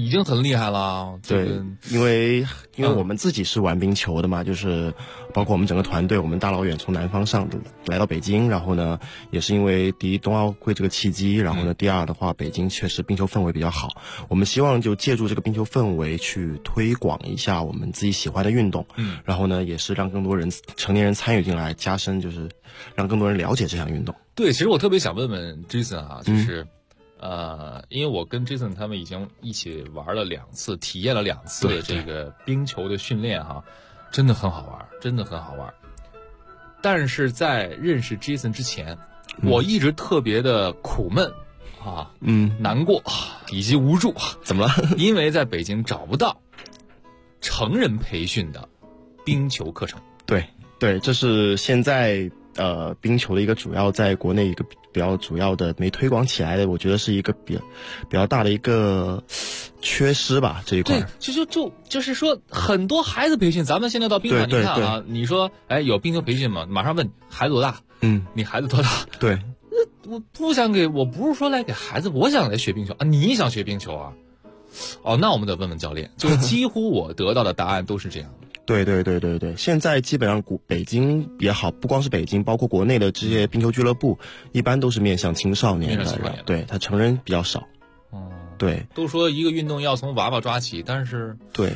经很厉害了。 对，因为我们自己是玩冰球的嘛，就是包括我们整个团队，我们大老远从南方来到北京，然后呢，也是因为第一冬奥会这个契机，然后呢，第二的话，北京确实冰球氛围比较好，我们希望就借助这个冰球氛围去推广一下我们自己喜欢的运动，然后呢，也是让更多人成年人参与进来，加深就是让更多人了解这项运动。 对，其实我特别想问问 Jason 啊，就是因为我跟 Jason 他们已经一起玩了2次，体验了2次的这个冰球的训练哈，真的很好玩，真的很好玩。但是在认识 Jason 之前，我一直特别的苦闷啊，难过以及无助。 怎么了？ 因为在北京找不到成人培训的冰球课程。 对，这是现在冰球的一个主要在国内一个比较主要的没推广起来的，我觉得是一个比较大的一个缺失吧，这一块。 对，就是说很多孩子培训，咱们现在到冰场你看啊，你说有冰球培训吗？马上问孩子多大？你孩子多大？ 对， 我不是说来给孩子，我想来学冰球啊，你想学冰球啊？哦，那我们得问问教练。就几乎我得到的答案都是这样的。 对，现在基本上北京也好，不光是北京，包括国内的这些冰球俱乐部，一般都是面向青少年的，对，他成人比较少。对， 都说一个运动要从娃娃抓起，但是对。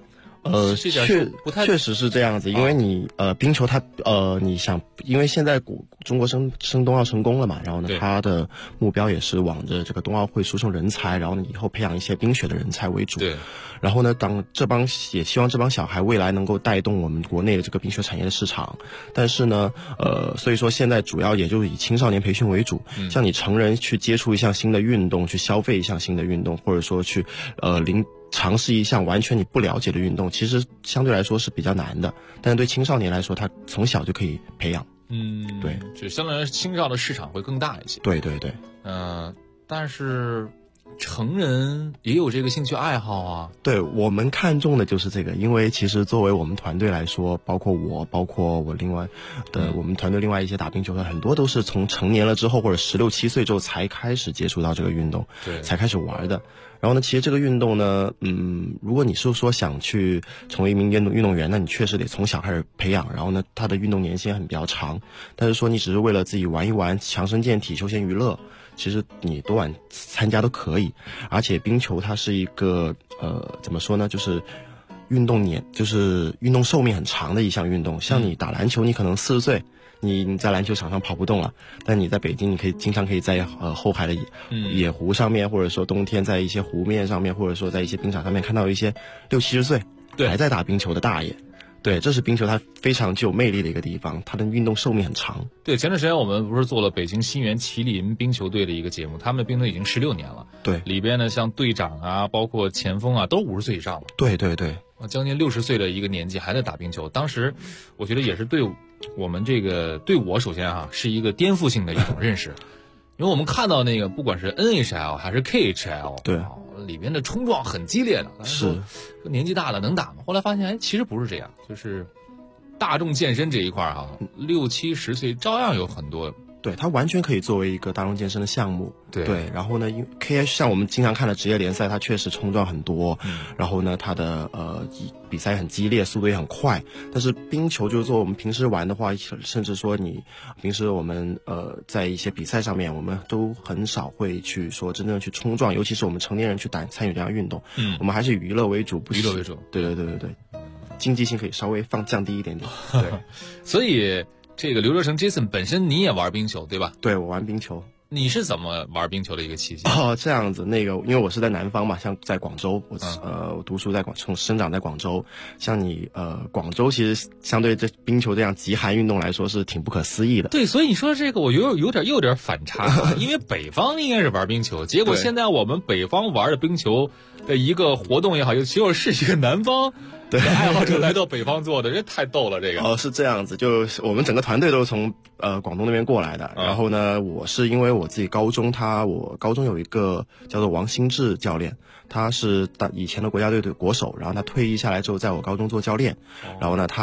确实是这样子，因为你冰球它你想，因为现在中国升冬奥成功了嘛，然后呢，它的目标也是往着这个冬奥会输送人才，然后呢以后培养一些冰雪的人才为主。 对。 然后呢，也希望这帮小孩未来能够带动我们国内的这个冰雪产业的市场。但是呢，所以说现在主要也就以青少年培训为主，像你成人去接触一项新的运动，去消费一项新的运动，或者说去尝试一项完全你不了解的运动，其实相对来说是比较难的，但是对青少年来说，他从小就可以培养。对， 就相当于青少的市场会更大一些。 对， 但是成人也有这个兴趣爱好啊。 对，我们看重的就是这个，因为其实作为我们团队来说，包括我另外的我们团队另外一些打冰球的，很多都是从成年了之后或者16、17岁之后才开始接触到这个运动， 对， 才开始玩的。然后呢，其实这个运动呢，如果你是说想去成为一名运动员，那你确实得从小开始培养。然后呢，它的运动年限很比较长。但是说你只是为了自己玩一玩，强身健体、休闲娱乐，其实你多晚参加都可以。而且冰球它是一个怎么说呢，就是运动寿命很长的一项运动。像你打篮球，你可能40岁。你在篮球场上跑不动了，但你在北京，你经常可以在后海的野湖上面，或者说冬天在一些湖面上面，或者说在一些冰场上面看到一些60、70岁还在打冰球的大爷。对，这是冰球它非常具有魅力的一个地方，它的运动寿命很长。 对，前段时间我们不是做了北京新源麒麟冰球队的一个节目，他们的冰球已经16年了。 对， 里边呢像队长啊，包括前锋啊，都50岁以上了。 对， 将近60岁的一个年纪还在打冰球，当时我觉得也是对我们对我首先是一个颠覆性的一种认识，因为我们看到那个不管是 NHL 还是 KHL， 对， 里边的冲撞很激烈的， 是年纪大了能打吗？后来发现其实不是这样，就是大众健身这一块60、70岁照样有很多。 对，它完全可以作为一个大众健身的项目。 对， 然后呢，因为 KH 像我们经常看的职业联赛，它确实冲撞很多，然后呢，它的比赛很激烈，速度也很快。但是冰球就是说我们平时玩的话，甚至说你平时我们在一些比赛上面，我们都很少会去说真正去冲撞，尤其是我们成年人去参与这样运动，我们还是以娱乐为主， 娱乐为主。 对，竞技性可以稍微降低一点点。对， 所以。这个刘哲成 Jason 本身你也玩冰球对吧？ 对，我玩冰球。 你是怎么玩冰球的一个契机？ 这样子，因为我是在南方嘛，像在广州，我读书生长在广州。像你广州其实相对这冰球这样极寒运动来说是挺不可思议的。 对，所以你说这个我有点反差，因为北方应该是玩冰球，结果现在我们北方玩的冰球的一个活动也好，其实是一个南方的爱好者来到北方做的，这太逗了。这个是这样子，就我们整个团队都是从广东那边过来的。然后呢，我是因为我自己我高中有一个叫做王兴志教练，他是以前的国家队的国手，然后他退役下来之后在我高中做教练，然后呢他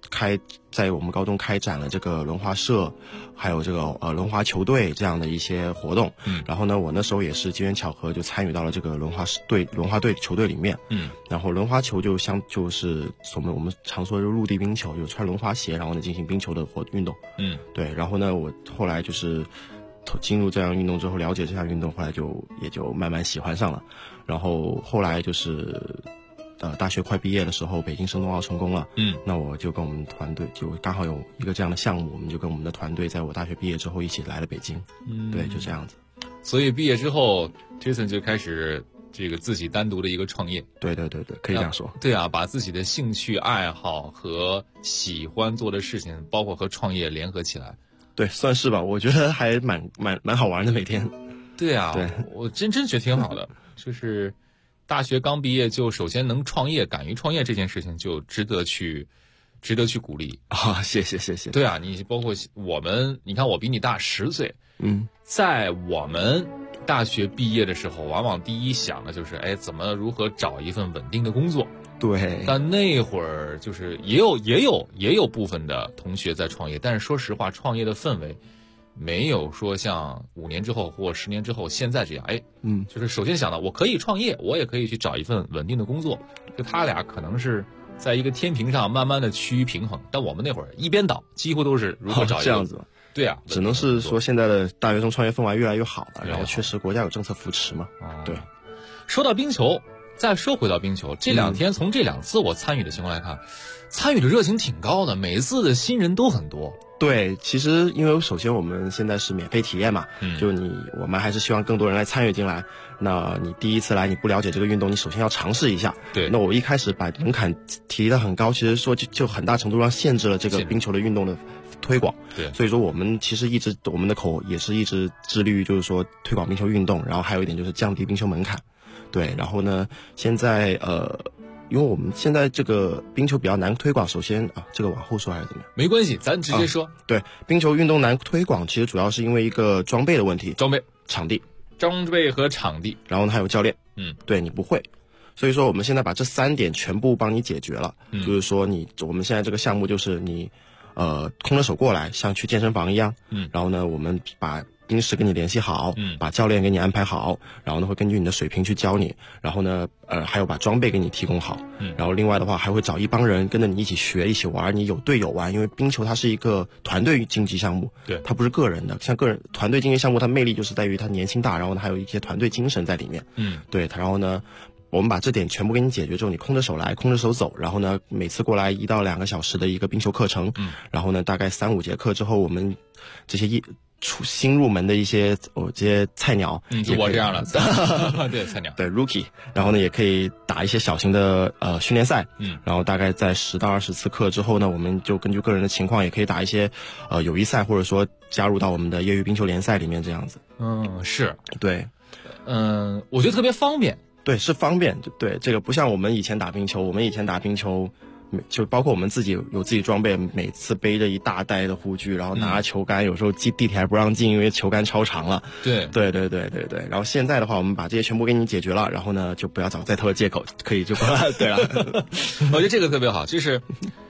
在我们高中开展了这个轮滑社，还有这个轮滑球队这样的一些活动。然后呢，我那时候也是机缘巧合就参与到了这个轮滑队球队里面。然后轮滑球就是我们常说的陆地冰球，就是穿轮滑鞋，然后呢进行冰球的运动。对。然后呢，我后来就是进入这样运动之后，了解这项运动，后来也就慢慢喜欢上了。然后后来就是大学快毕业的时候，北京申冬奥成功了。那我就跟我们团队就刚好有一个这样的项目，我们就跟我们的团队在我大学毕业之后一起来了北京。对，就这样子。 所以毕业之后 Jason 就开始这个自己单独的一个创业。 对，可以这样说。 对啊，把自己的兴趣爱好和喜欢做的事情，包括和创业联合起来。 对，算是吧，我觉得还蛮好玩的每天。 对啊， 对， 我真觉得挺好的。就是大学刚毕业就首先能创业，敢于创业这件事情就值得去鼓励啊！谢谢。 对啊，你包括我们，你看我比你大10岁，在我们大学毕业的时候，往往第一想的就是如何找一份稳定的工作。 对， 但那会儿就是也有部分的同学在创业，但是说实话，创业的氛围没有说像5年之后或10年之后现在这样。就是首先想到我可以创业，我也可以去找一份稳定的工作，就他俩可能是在一个天平上慢慢的趋于平衡。但我们那会儿一边倒，几乎都是如何找一个这样子。 对啊， 只能是说现在的大学生创业氛围越来越好了，然后确实国家有政策扶持嘛。对， 说到冰球。再说回到冰球，这2天从这2次我参与的情况来看，参与的热情挺高的，每次的新人都很多。 对，其实因为首先我们现在是免费体验嘛，就我们还是希望更多人来参与进来。那你第一次来，你不了解这个运动，你首先要尝试一下。 对。 那我一开始把门槛提得很高，其实说就很大程度上限制了这个冰球的运动的推广。 对。 所以说我们其实我们的也是一直致力于就是说推广冰球运动，然后还有一点就是降低冰球门槛。对，然后呢，现在因为我们现在这个冰球比较难推广，首先这个往后说还是怎么样？ 没关系，咱直接说。 对，冰球运动难推广，其实主要是因为一个装备的问题， 装备和场地， 然后呢还有教练。对，你不会，所以说我们现在把这3点全部帮你解决了。就是说我们现在这个项目就是你空着手过来，像去健身房一样。然后呢，我们把冰室跟你联系好，把教练给你安排好，然后呢会根据你的水平去教你，然后呢还有把装备给你提供好，然后另外的话还会找一帮人跟着你一起学一起玩，你有队友玩，因为冰球它是一个团队竞技项目， 对， 它不是个人的，像团队竞技项目它魅力就是在于它年轻大，然后呢还有一些团队精神在里面。对，然后呢我们把这点全部给你解决之后，你空着手来，空着手走，然后呢每次过来1到2个小时的一个冰球课程，然后呢大概3-5节课之后，我们这些新入门的一些这些菜鸟， 就我这样的对，菜鸟， 对 rookie， 然后呢也可以打一些小型的训练赛，然后大概在10到20次课之后呢，我们就根据个人的情况也可以打一些友谊赛，或者说加入到我们的业余冰球联赛里面这样子。 是， 对， 我觉得特别方便。 对，是方便。对，这个不像我们以前打冰球，就包括我们自己有自己装备，每次背着一大袋的护具，然后拿着球杆，有时候地铁还不让进，因为球杆超长了。对。然后现在的话，我们把这些全部给你解决了，然后呢，就不要找再偷的借口，可以就不了。对了， 我觉得这个特别好，就是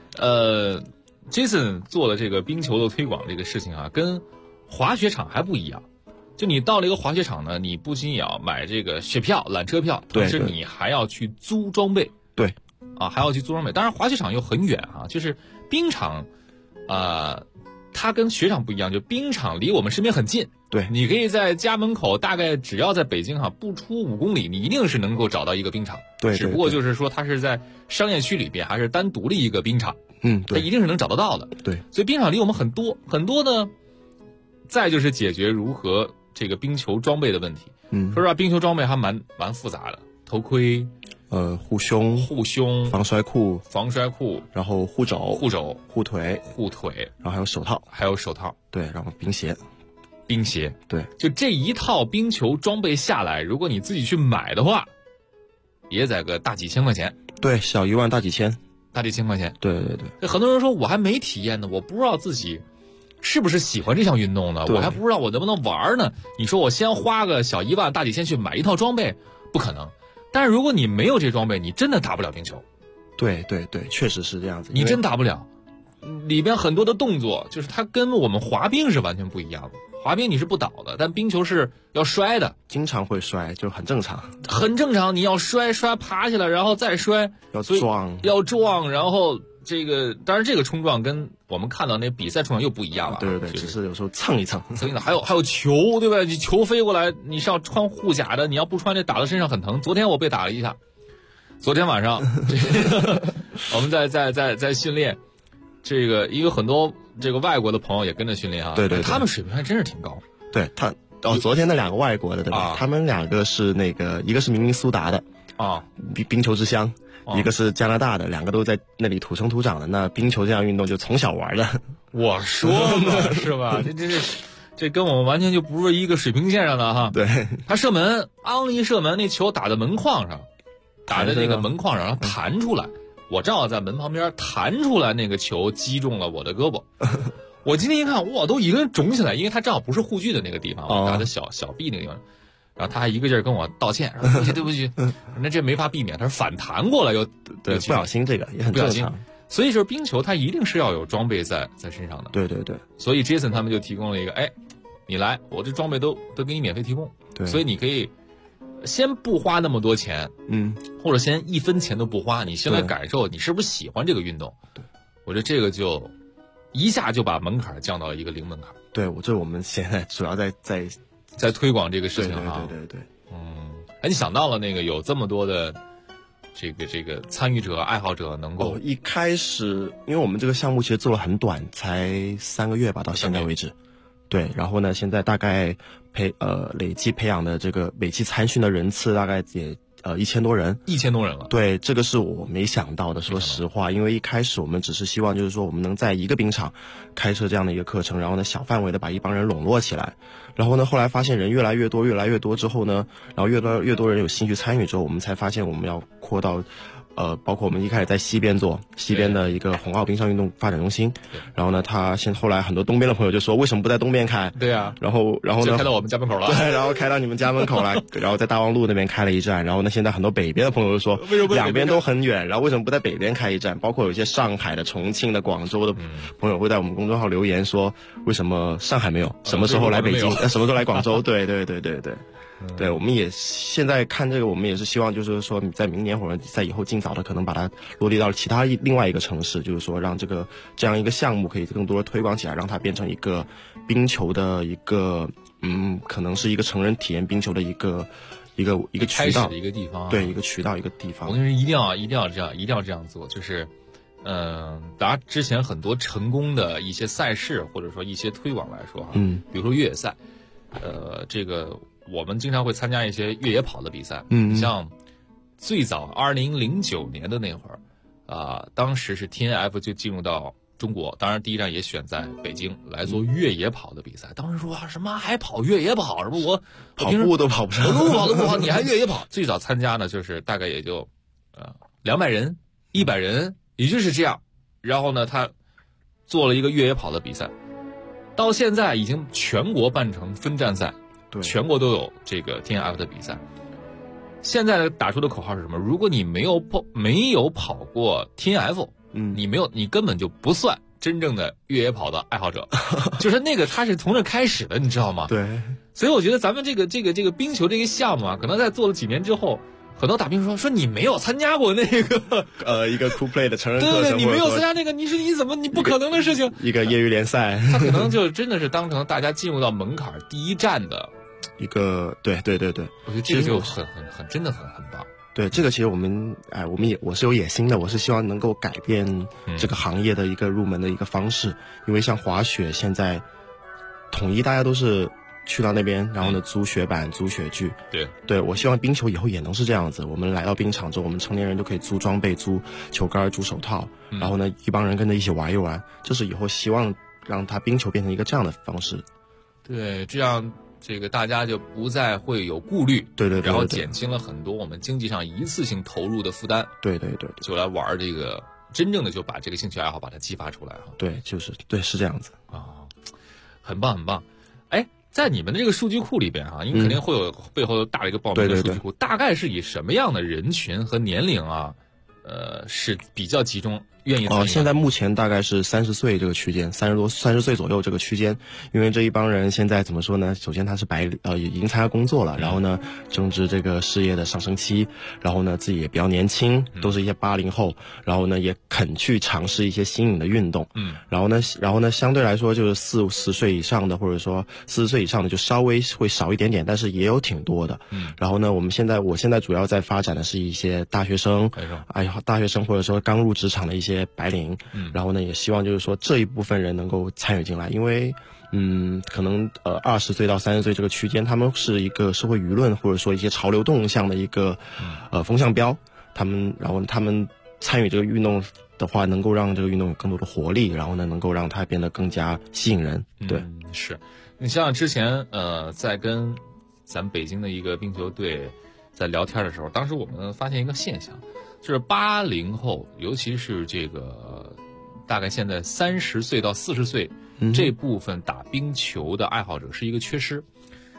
Jason 做了这个冰球的推广这个事情啊，跟滑雪场还不一样。就你到了一个滑雪场呢，你不仅要买这个雪票、缆车票，同时你还要去租装备。 对。 还要去租装备。当然滑雪场又很远啊，就是冰场它跟雪场不一样，就冰场离我们身边很近。 对， 你可以在家门口，大概只要在北京不出5公里，你一定是能够找到一个冰场。 对， 只不过就是说它是在商业区里边还是单独的一个冰场。 对， 它一定是能找得到的。 对， 所以冰场离我们很多呢。再就是解决如何这个冰球装备的问题。说实话，冰球装备还蛮复杂的，头盔。 护胸、防摔裤，然后护肘、护腿，然后还有手套，对，然后冰鞋，对， 就这一套冰球装备下来，如果你自己去买的话，也在个大几千块钱。 对，小1万大几千块钱。对。 很多人说我还没体验呢，我不知道自己是不是喜欢这项运动呢，我还不知道我能不能玩呢。你说我先花个小1万大几千去买一套装备，不可能。但是如果你没有这装备，你真的打不了冰球。 对，确实是这样子。 你真打不了。 里边很多的动作，就是它跟我们滑冰是完全不一样的。滑冰你是不倒的，但冰球是要摔的， 经常会摔，就很正常， 很正常。你要摔爬起来，然后再摔，要撞，然后这个当然这个冲撞跟我们看到那比赛冲撞又不一样了。 对，只是有时候蹭一蹭。 还有球，对吧？你球飞过来，你是要穿护甲的，你要不穿这打到身上很疼。昨天我被打了一下，昨天晚上我们在训练。这个因为很多这个外国的朋友也跟着训练啊， 对， 他们水平还真是挺高。 对昨天那2个外国的对吧？他们2个是一个是明尼苏达的啊，冰球之乡，一个是加拿大的，2个都在那里土生土长的。那冰球这项运动就从小玩的。 我说嘛，是吧？这跟我们完全就不是一个水平线上的哈。 对， 他射门，一射门，那球打在门框上，打在那个门框上，然后弹出来。我正好在门旁边弹出来，那个球击中了我的胳膊。我今天一看，哇，都一个人肿起来，因为他正好不是护具的那个地方，我打的小臂那个地方。然后他还一个劲儿跟我道歉，说对不起，那这没法避免，他是反弹过来又对，不小心这个也很正常。 所以说冰球它一定是要有装备在身上的。 对。 所以 Jason 他们就提供了一个，你来，我这装备都给你免费提供。 对， 所以你可以。先不花那么多钱，或者先1分钱都不花，你先来感受你是不是喜欢这个运动。 对， 我觉得这个就一下就把门槛降到一个0门槛。 对，我们现在主要在推广这个事情啊。 对。 你想到了那个有这么多的这个参与者、爱好者能够一开始，因为我们这个项目其实做了很短，才3个月吧，到现在为止。对，然后呢，现在大概累计培养的这个每期参训的人次大概也1000多人 ，1000多人了。 对，这个是我没想到的，说实话，因为一开始我们只是希望就是说我们能在一个冰场开设这样的一个课程，然后呢小范围的把一帮人笼络起来，然后呢后来发现人越来越多之后呢，然后越来越多人有兴趣参与之后，我们才发现我们要扩到。包括我们一开始在西边的一个红澳冰上运动发展中心，然后呢，后来很多东边的朋友就说，为什么不在东边开？ 对啊， 然后呢， 就开到我们家门口了。 对，然后开到你们家门口来，然后在大望路那边开了一站，然后呢，现在很多北边的朋友就说，两边都很远，然后为什么不在北边开一站？包括有些上海的、重庆的、广州的朋友会在我们公众号留言说，为什么上海没有？什么时候来北京？什么时候来广州？对。对，我们也现在看这个，我们也是希望，就是说在明年或者在以后尽早的可能把它落地到另外一个城市，就是说让这样一个项目可以更多的推广起来，让它变成一个冰球的一个可能是一个成人体验冰球的一个渠道的一个地方， 对，一个渠道一个地方。 我跟你说，一定要这样做，就是大家之前很多成功的一些赛事或者说一些推广来说哈，比如说越野赛，这个。我们经常会参加一些越野跑的比赛，像最早2009年的那会儿，当时是 TNF 就进入到中国，当然第一站也选在北京来做越野跑的比赛。当时说什么还跑越野跑，什么我跑步都跑不上， 路跑都不跑，你还越野跑？最早参加呢，就是大概也就200人、100人，也就是这样。然后呢，他做了一个越野跑的比赛，到现在已经全国办成分站赛。 对， 全国都有这个 TNF 的比赛。现在打出的口号是什么？如果你没有跑过 TNF，你根本就不算真正的越野跑的爱好者。就是那个他是从这开始的，你知道吗？ 对。 所以我觉得咱们这个冰球这个项目啊，可能在做了几年之后，很多打冰说你没有参加过那个一个 Cool Play 的成人课程， 对，你没有参加那个，你不可能的事情。 一个业余联赛， 他可能就真的是当成大家进入到门槛第一站的。 一个对，我觉得这个就真的很棒。 对，这个其实我是有野心的，我是希望能够改变这个行业的一个入门的一个方式，因为像滑雪现在统一大家都是去到那边，然后呢租雪板、租雪具。对，我希望冰球以后也能是这样子，我们来到冰场之后，我们成年人就可以租装备、租球杆、租手套，然后呢一帮人跟着一起玩一玩，这是以后希望让它冰球变成一个这样的方式。 对，这样。这个大家就不再会有顾虑， 对， 然后减轻了很多我们经济上一次性投入的负担， 对， 就来玩这个，真正的就把这个兴趣爱好把它激发出来哈。 对，是这样子啊，很棒。在你们的这个数据库里边哈，因为肯定会有背后大的一个报名的数据库，大概是以什么样的人群和年龄啊，是比较集中愿意参与吗？ 现在目前大概是30岁这个区间，30岁左右这个区间。因为这一帮人现在怎么说呢？首先他是已经参加工作了，然后呢正值这个事业的上升期，然后呢自己也比较年轻，都是一些80后，然后呢也肯去尝试一些新颖的运动。然后呢相对来说就是40岁以上的，或者说40岁以上的就稍微会少一点点，但是也有挺多的。然后呢我现在主要在发展的是一些大学生，大学生或者说刚入职场的一些白领，然后呢也希望就是说这一部分人能够参与进来，因为可能20岁到30岁这个区间，他们是一个社会舆论或者说一些潮流动向的一个风向标，然后他们参与这个运动的话，能够让这个运动有更多的活力，然后呢能够让它变得更加吸引人。对， 是你像之前在跟咱们北京的一个冰球队在聊天的时候，当时我们发现一个现象，就是80后，尤其是这个大概现在30岁到40岁这部分打冰球的爱好者是一个缺失。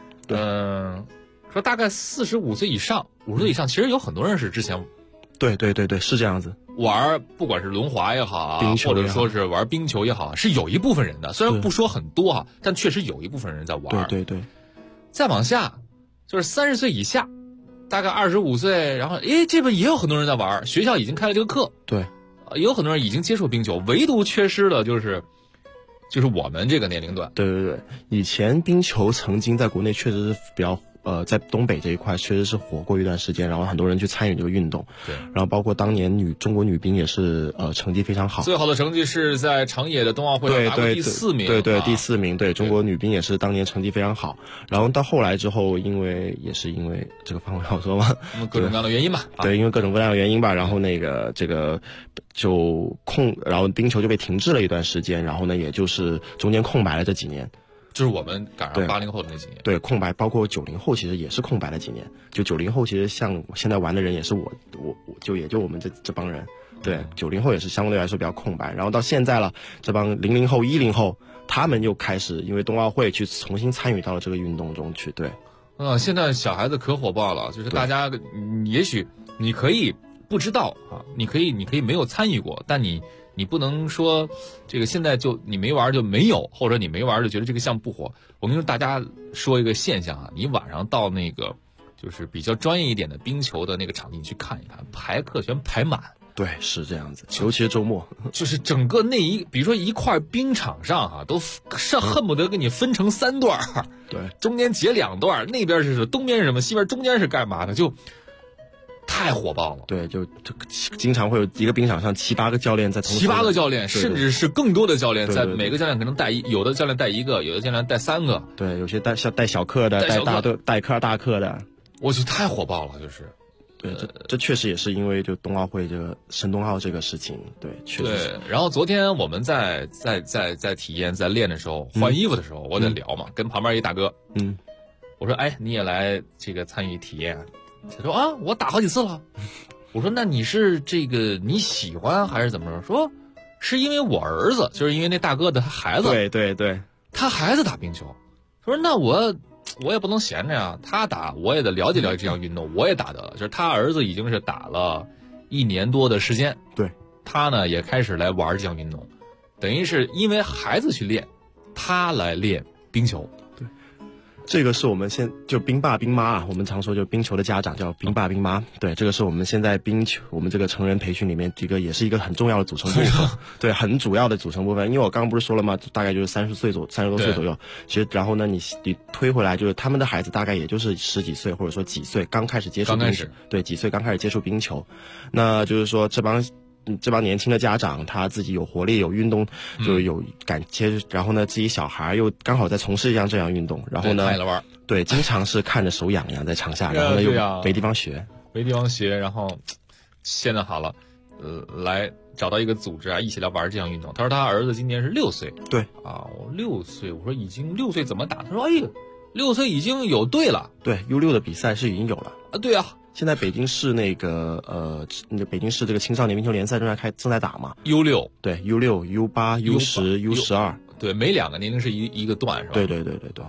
说大概45岁以上、50岁以上，其实有很多人是之前对，是这样子。 玩不管是轮滑也好冰球或者说是玩冰球也好，是有一部分人的，虽然不说很多哈，但确实有一部分人在玩。对。再往下就是30岁以下，大概25岁，然后这边也有很多人在玩，学校已经开了这个课。对，也有很多人已经接触冰球，唯独缺失的就是我们这个年龄段。对， 以前冰球曾经在国内确实是比较在东北这一块确实是火过一段时间，然后很多人去参与这个运动。对，然后包括当年中国女兵也是成绩非常好， 最好的成绩是在长野的冬奥会上拿过第4名。 对，第4名。对，中国女兵也是当年成绩非常好。然后到后来之后，因为这个方面好说嘛， 各种各样的原因吧。 对，因为各种各样的原因吧，然后这个然后冰球就被停滞了一段时间，然后呢，也就是中间空白了这几年。 就是我们赶上80后的那几年。 对，空白，包括90后其实也是空白了几年。就90后其实像现在玩的人也是也就我们这帮人。对，90后也是相对来说比较空白。然后到现在了，这帮00后、10后，他们又开始因为冬奥会去重新参与到了这个运动中去。对， 现在小孩子可火爆了，就是大家也许你可以不知道啊，你可以没有参与过，但你不能说这个现在就你没玩就没有，或者你没玩就觉得这个项目不火。我跟你说，大家说一个现象啊，你晚上到那个就是比较专业一点的冰球的那个场地，你去看一看，排课全排满。 对，是这样子，尤其是周末， 就是整个比如说一块冰场上都恨不得给你分成3段， 对， 中间截2段，那边是东边是什么，西边中间是干嘛的，就太火爆了。 对，就经常会有一个冰场上7、8个教练在同时。 7、8个教练，甚至是更多的教练，在每个教练可能有的教练带1个，有的教练带3个。 对，有些带小课的，带大课的。 我去，太火爆了，就是。 对，这确实也是因为就冬奥会这个申冬奥这个事情，对，确实是。 对，然后昨天我们在体验在练的时候，换衣服的时候，我在聊嘛，跟旁边一大哥，我说你也来这个参与体验。他说我打好几次了。我说那你是你喜欢还是怎么着？说是因为我儿子，就是因为那大哥的他孩子， 对， 他孩子打冰球。他说那我也不能闲着呀，他打我也得了解了解这项运动，我也打得了。就是他儿子已经是打了1年多的时间， 对，他呢也开始来玩这项运动，等于是因为孩子去练，他来练冰球。 这个是我们就冰爸冰妈啊，我们常说就冰球的家长叫冰爸冰妈。对，这个是我们现在冰球我们这个成人培训里面也是一个很重要的组成部分。对，很主要的组成部分。因为我刚刚不是说了吗？大概就是30多岁左右。其实然后呢，你推回来就是他们的孩子大概也就是10几岁或者说几岁刚开始接触冰球。对，几岁刚开始接触冰球。那就是说这帮年轻的家长，他自己有活力有运动，就有然后呢自己小孩又刚好在从事这样运动，然后呢对，经常是看着手痒痒在场下，然后呢又没地方学， 然后现在好了，来找到一个组织啊，一起来玩这项运动。他说他儿子今年是6岁。 对我6岁，我说已经6岁怎么打？他说6岁已经有队了。 对，U6的比赛是已经有了啊。对啊， 现在北京市北京市这个青少年冰球联赛正在打嘛。 U6 对 U6、U8、U10、U12。 对，每2个年龄是一个段是吧？ 对。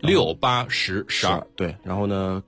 6、8、10、12， 对，然后呢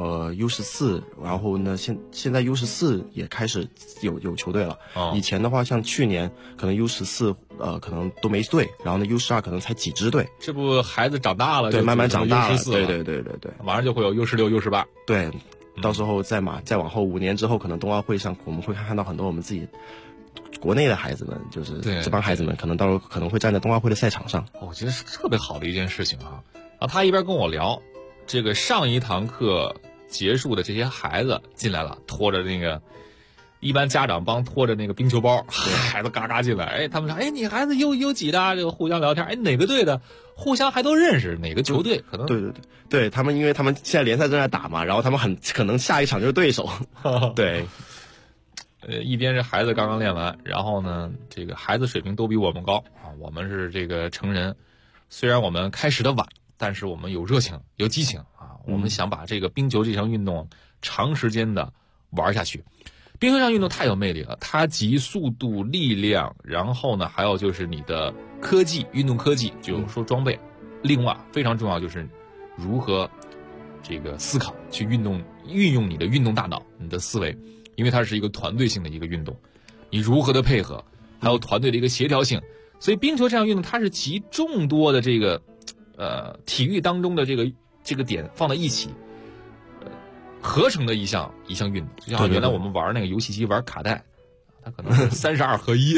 U14，然后呢现在 U14 也开始有球队了。以前的话，像去年可能 U14 可能都没队，然后呢 U12 可能才几支队。 这不孩子长大了， 对，慢慢长大了， 对，马上就会有 U16、U18。 对，到时候再往后5年之后，可能冬奥会上我们会看到很多我们自己国内的孩子们，就是这帮孩子们，可能到时候可能会站在冬奥会的赛场上。 我觉得是特别好的一件事情啊！他一边跟我聊，这个上一堂课结束的这些孩子进来了，拖着那个，一般家长帮拖着那个冰球包，孩子嘎嘎进来，他们说，你孩子有几的，这个互相聊天，哪个队的，互相还都认识，哪个球队可能对他们，因为他们现在联赛正在打嘛，然后他们很可能下一场就是对手，对。 一边是孩子刚刚练完，然后呢，这个孩子水平都比我们高啊。我们是这个成人，虽然我们开始的晚，但是我们有热情、有激情啊。我们想把这个冰球这项运动长时间的玩下去。冰球这项运动太有魅力了，它集速度、力量，然后呢，还有就是你的科技、运动科技，就说装备。另外非常重要就是如何这个思考，去运用你的运动大脑、你的思维。因为它是一个团队性的一个运动，你如何的配合，还有团队的一个协调性，所以冰球这项运动它是集众多的这个体育当中的这个点放在一起，合成的一项运动。就像原来我们玩那个游戏机玩卡带，它可能32合一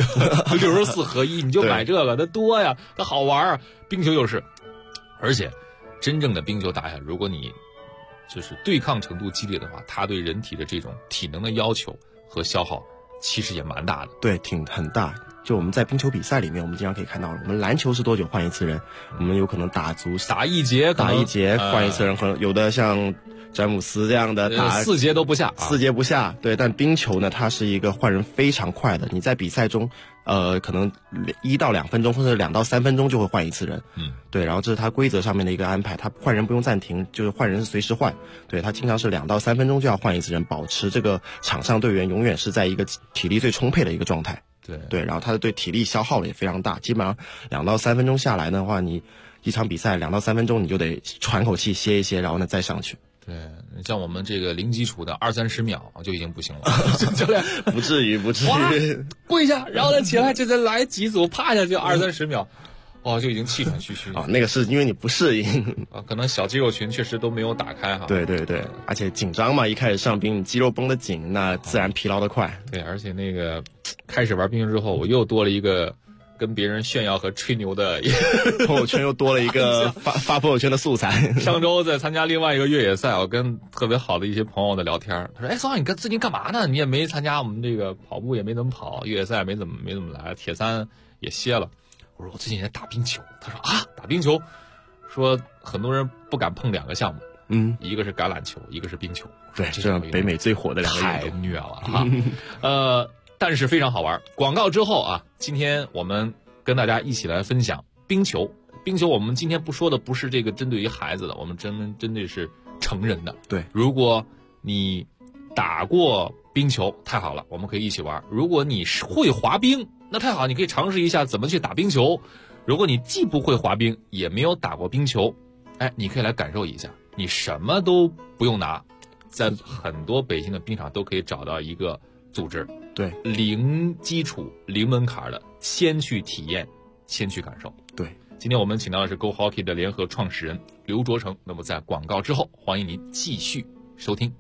64合一，你就买这个，它多呀，它好玩啊。冰球就是，而且真正的冰球打下，如果你就是对抗程度激烈的话，它对人体的这种体能的要求和消耗其实也蛮大的。 对，很大。就我们在冰球比赛里面，我们经常可以看到，我们篮球是多久换一次人？我们有可能打一节换一次人，可能有的像詹姆斯这样的打 4节都不下 ，4节不下。对，但冰球呢，它是一个换人非常快的，你在比赛中可能1到2分钟或者2到3分钟就会换一次人。对，然后这是它规则上面的一个安排，它换人不用暂停，就是换人是随时换。对，它经常是2到3分钟就要换一次人，保持这个场上队员永远是在一个体力最充沛的一个状态。对，然后它对体力消耗也非常大，基本上2到3分钟下来的话，你一场比赛2到3分钟你就得喘口气歇一歇，然后呢再上去。 对，像我们这个零基础的20-30秒就已经不行了。教练不至于， 跪下，然后再起来，就再来几组，趴下就20-30秒。就已经气喘吁吁那个是因为你不适应可能小肌肉群确实都没有打开哈。 对，而且紧张嘛，一开始上冰，你肌肉绷得紧，那自然疲劳得快。 对，而且那个开始玩冰球之后，我又多了一个跟别人炫耀和吹牛的朋友圈，又多了一个发朋友圈的素材。 上周在参加另外一个越野赛，我跟特别好的一些朋友在聊天，他说：“宋浩，你最近干嘛呢？你也没参加我们这个跑步，也没怎么跑，越野赛没怎么来，铁三也歇了。”我说我最近在打冰球，他说打冰球，说很多人不敢碰2个项目，一个是橄榄球，一个是冰球， 对，这样北美最火的2个运动， 太虐了哈。但是非常好玩。广告之后今天我们跟大家一起来分享冰球。冰球我们今天不说的不是这个针对于孩子的，我们针对是成人的。 对， 如果你打过冰球，太好了，我们可以一起玩。如果你会滑冰，那太好，你可以尝试一下怎么去打冰球。如果你既不会滑冰，也没有打过冰球，你可以来感受一下，你什么都不用拿，在很多北京的冰场都可以找到一个组织， 对， 零基础、零门槛的，先去体验，先去感受。 对， 今天我们请到的是 Go Hockey 的联合创始人刘卓成。那么在广告之后，欢迎您继续收听。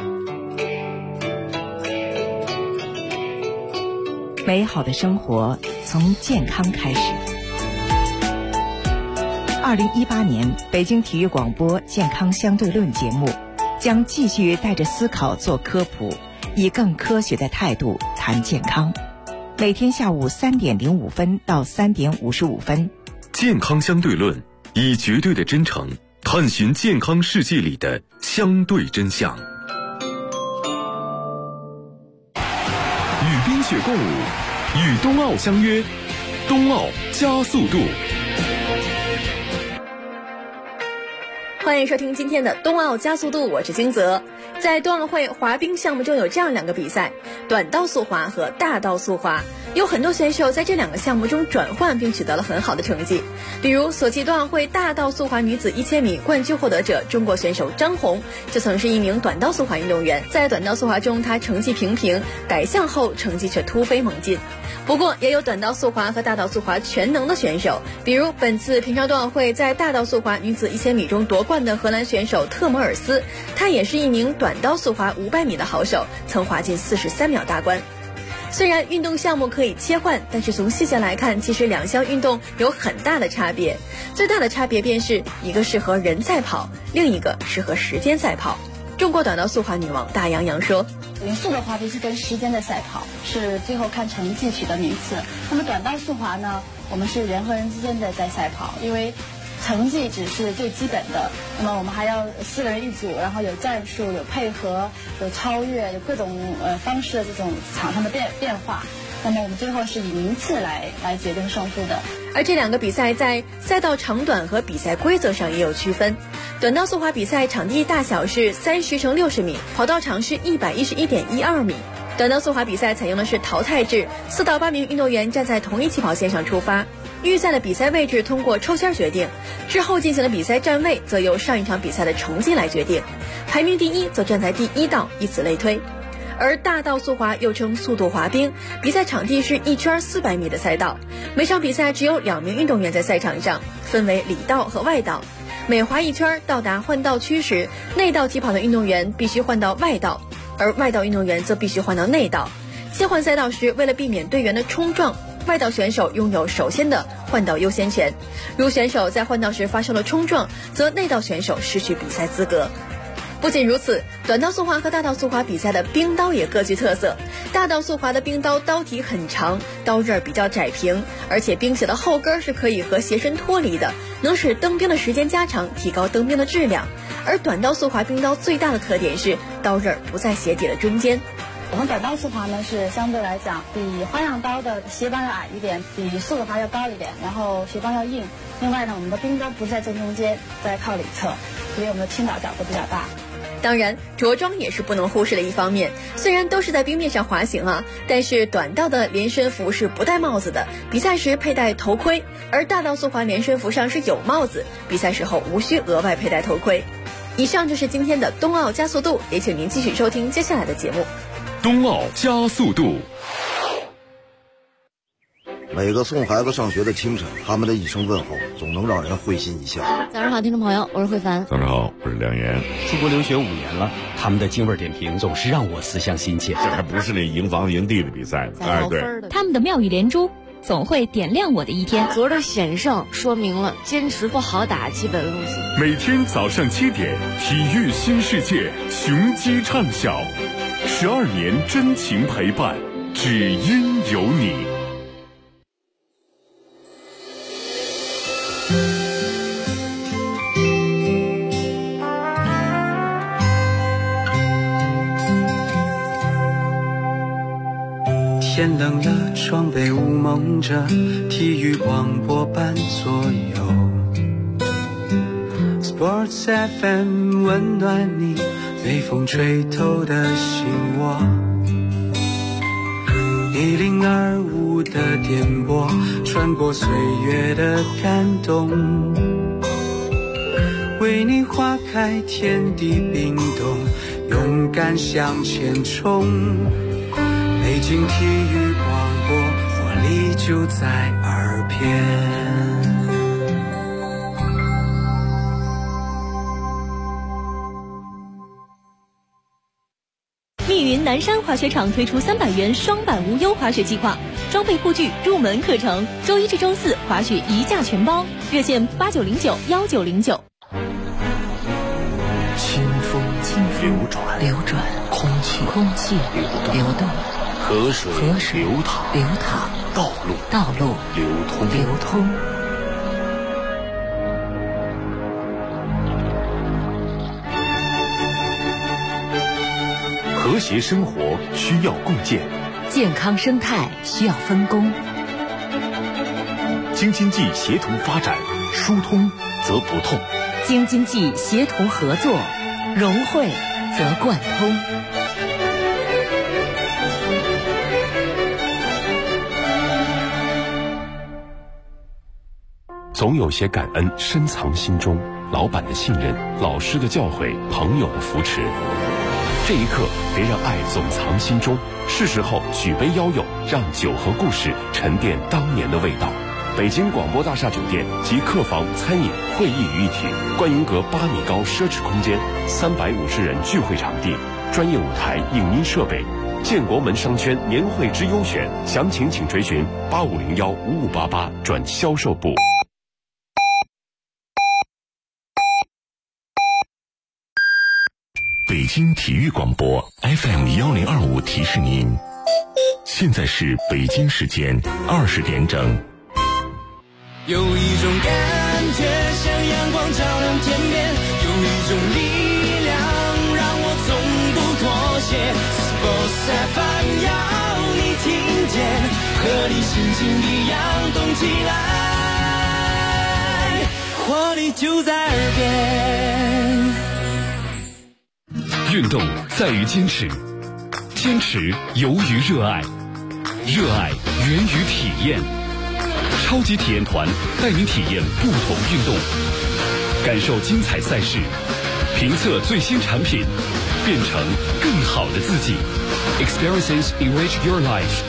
美好的生活从健康开始。2018年北京体育广播健康相对论节目将继续带着思考做科普，以更科学的态度谈健康。每天下午3点05分到3点55分。 健康相对论，以绝对的真诚探寻健康世界里的相对真相。与冰雪共舞，与冬奥相约，冬奥加速度。 欢迎收听今天的冬奥加速度，我是金泽。 在冬奥会滑冰项目中有这样2个比赛，短道速滑和大道速滑，有很多选手在这2个项目中转换并取得了很好的成绩。比如索契冬奥会大道速滑女子1000米冠军获得者中国选手张红，就曾是一名短道速滑运动员。在短道速滑中，她成绩平平，改项后成绩却突飞猛进。不过也有短道速滑和大道速滑全能的选手，比如本次平昌冬奥会在大道速滑女子1000米中夺冠的荷兰选手特摩尔斯，她也是一名短道速滑500米的好手，曾滑进43秒大关。虽然运动项目可以切换，但是从细节来看，其实2项运动有很大的差别。最大的差别便是一个适合人赛跑，另一个适合时间赛跑。中国短道速滑女王大杨洋说， 匀速的滑冰是跟时间的赛跑，是最后看成绩取得名次。那么短道速滑呢，我们是人和人之间的在赛跑，因为成绩只是最基本的，那么我们还要4个人一组，然后有战术、有配合、有超越、有各种方式的这种场上的变化。那么我们最后是以名次来决定胜负的。 而这2个比赛在赛道长短和比赛规则上也有区分。短道速滑比赛场地大小是30×60米，跑道长是111.12米。短道速滑比赛采用的是淘汰制，4到8名运动员站在同一起跑线上出发，预赛的比赛位置通过抽签决定，之后进行的比赛站位则由上一场比赛的成绩来决定，排名第1则站在第1道，以此类推。而大道速滑又称速度滑冰，比赛场地是1圈400米的赛道，每场比赛只有2名运动员在赛场上，分为里道和外道。每滑1圈到达换道区时，内道起跑的运动员必须换到外道，而外道运动员则必须换到内道。切换赛道时，为了避免队员的冲撞，外道选手拥有首先的换道优先权。如选手在换道时发生了冲撞，则内道选手失去比赛资格。不仅如此，短道速滑和大道速滑比赛的冰刀也各具特色。大道速滑的冰刀刀体很长，刀刃比较窄平，而且冰鞋的后跟是可以和鞋身脱离的，能使蹬冰的时间加长，提高蹬冰的质量。而短道速滑冰刀最大的特点是刀刃不在鞋底的中间。 我们短道速滑呢是相对来讲比花样刀的鞋帮要矮一点，比速度滑要高一点，然后鞋帮要硬。另外呢，我们的冰刀不在正中间，在靠里侧，所以我们的倾倒角度比较大。 当然，着装也是不能忽视的一方面。虽然都是在冰面上滑行啊，但是短道的连身服是不戴帽子的，比赛时佩戴头盔；而大道速滑连身服上是有帽子，比赛时候无需额外佩戴头盔。以上就是今天的冬奥加速度，也请您继续收听接下来的节目。 冬奥加速度。 每个送孩子上学的清晨，他们的一声问候总能让人会心一笑。 早上好，听众朋友，我是慧凡。 早上好，我是梁岩。 出国留学5年了，他们的京味点评总是让我思乡心切。 这还不是那赢房赢地的比赛，哎，对， 他们的妙语连珠总会点亮我的一天。 昨儿的险胜说明了坚持不好打基本路线。 每天早上7点，体育新世界，雄鸡唱晓，12年真情陪伴，只因有你。 天冷了，窗被雾蒙着，体育广播伴左右。Sports FM 温暖你，被风吹透的心窝。1025的电波，穿过岁月的感动，为你划开天地冰冻，勇敢向前冲。北京体育广播，活力就在耳边。 密云南山滑雪场推出300元双板无忧滑雪计划，装备护具、入门课程，周1至周4滑雪1价全包，热线89091909。 清风流转，空气流动，河水流淌，道路流通。 和谐生活需要共建， 健康生态需要分工。 京津冀协同发展，疏通则不痛。 京津冀协同合作，融汇则贯通。 总有些感恩深藏心中，老板的信任，老师的教诲，朋友的扶持。这一刻，别让爱总藏心中，是时候举杯邀友，让酒和故事沉淀当年的味道。北京广播大厦酒店集客房、餐饮、会议于一体，观音阁8米高奢侈空间，350人聚会场地，专业舞台、影音设备。建国门商圈年会之优选，详情请追询85015588转销售部。 北京体育广播 FM1025提示您，现在是北京时间20点整。 有一种感觉像阳光照亮天边，有一种力量让我从不妥协。Sports FM 要你听见，和你心情一样动起来，活力就在耳边。 运动在于坚持，坚持由于热爱，热爱源于体验。超级体验团带您体验不同运动，感受精彩赛事，评测最新产品，变成更好的自己。Experiences enrich your life。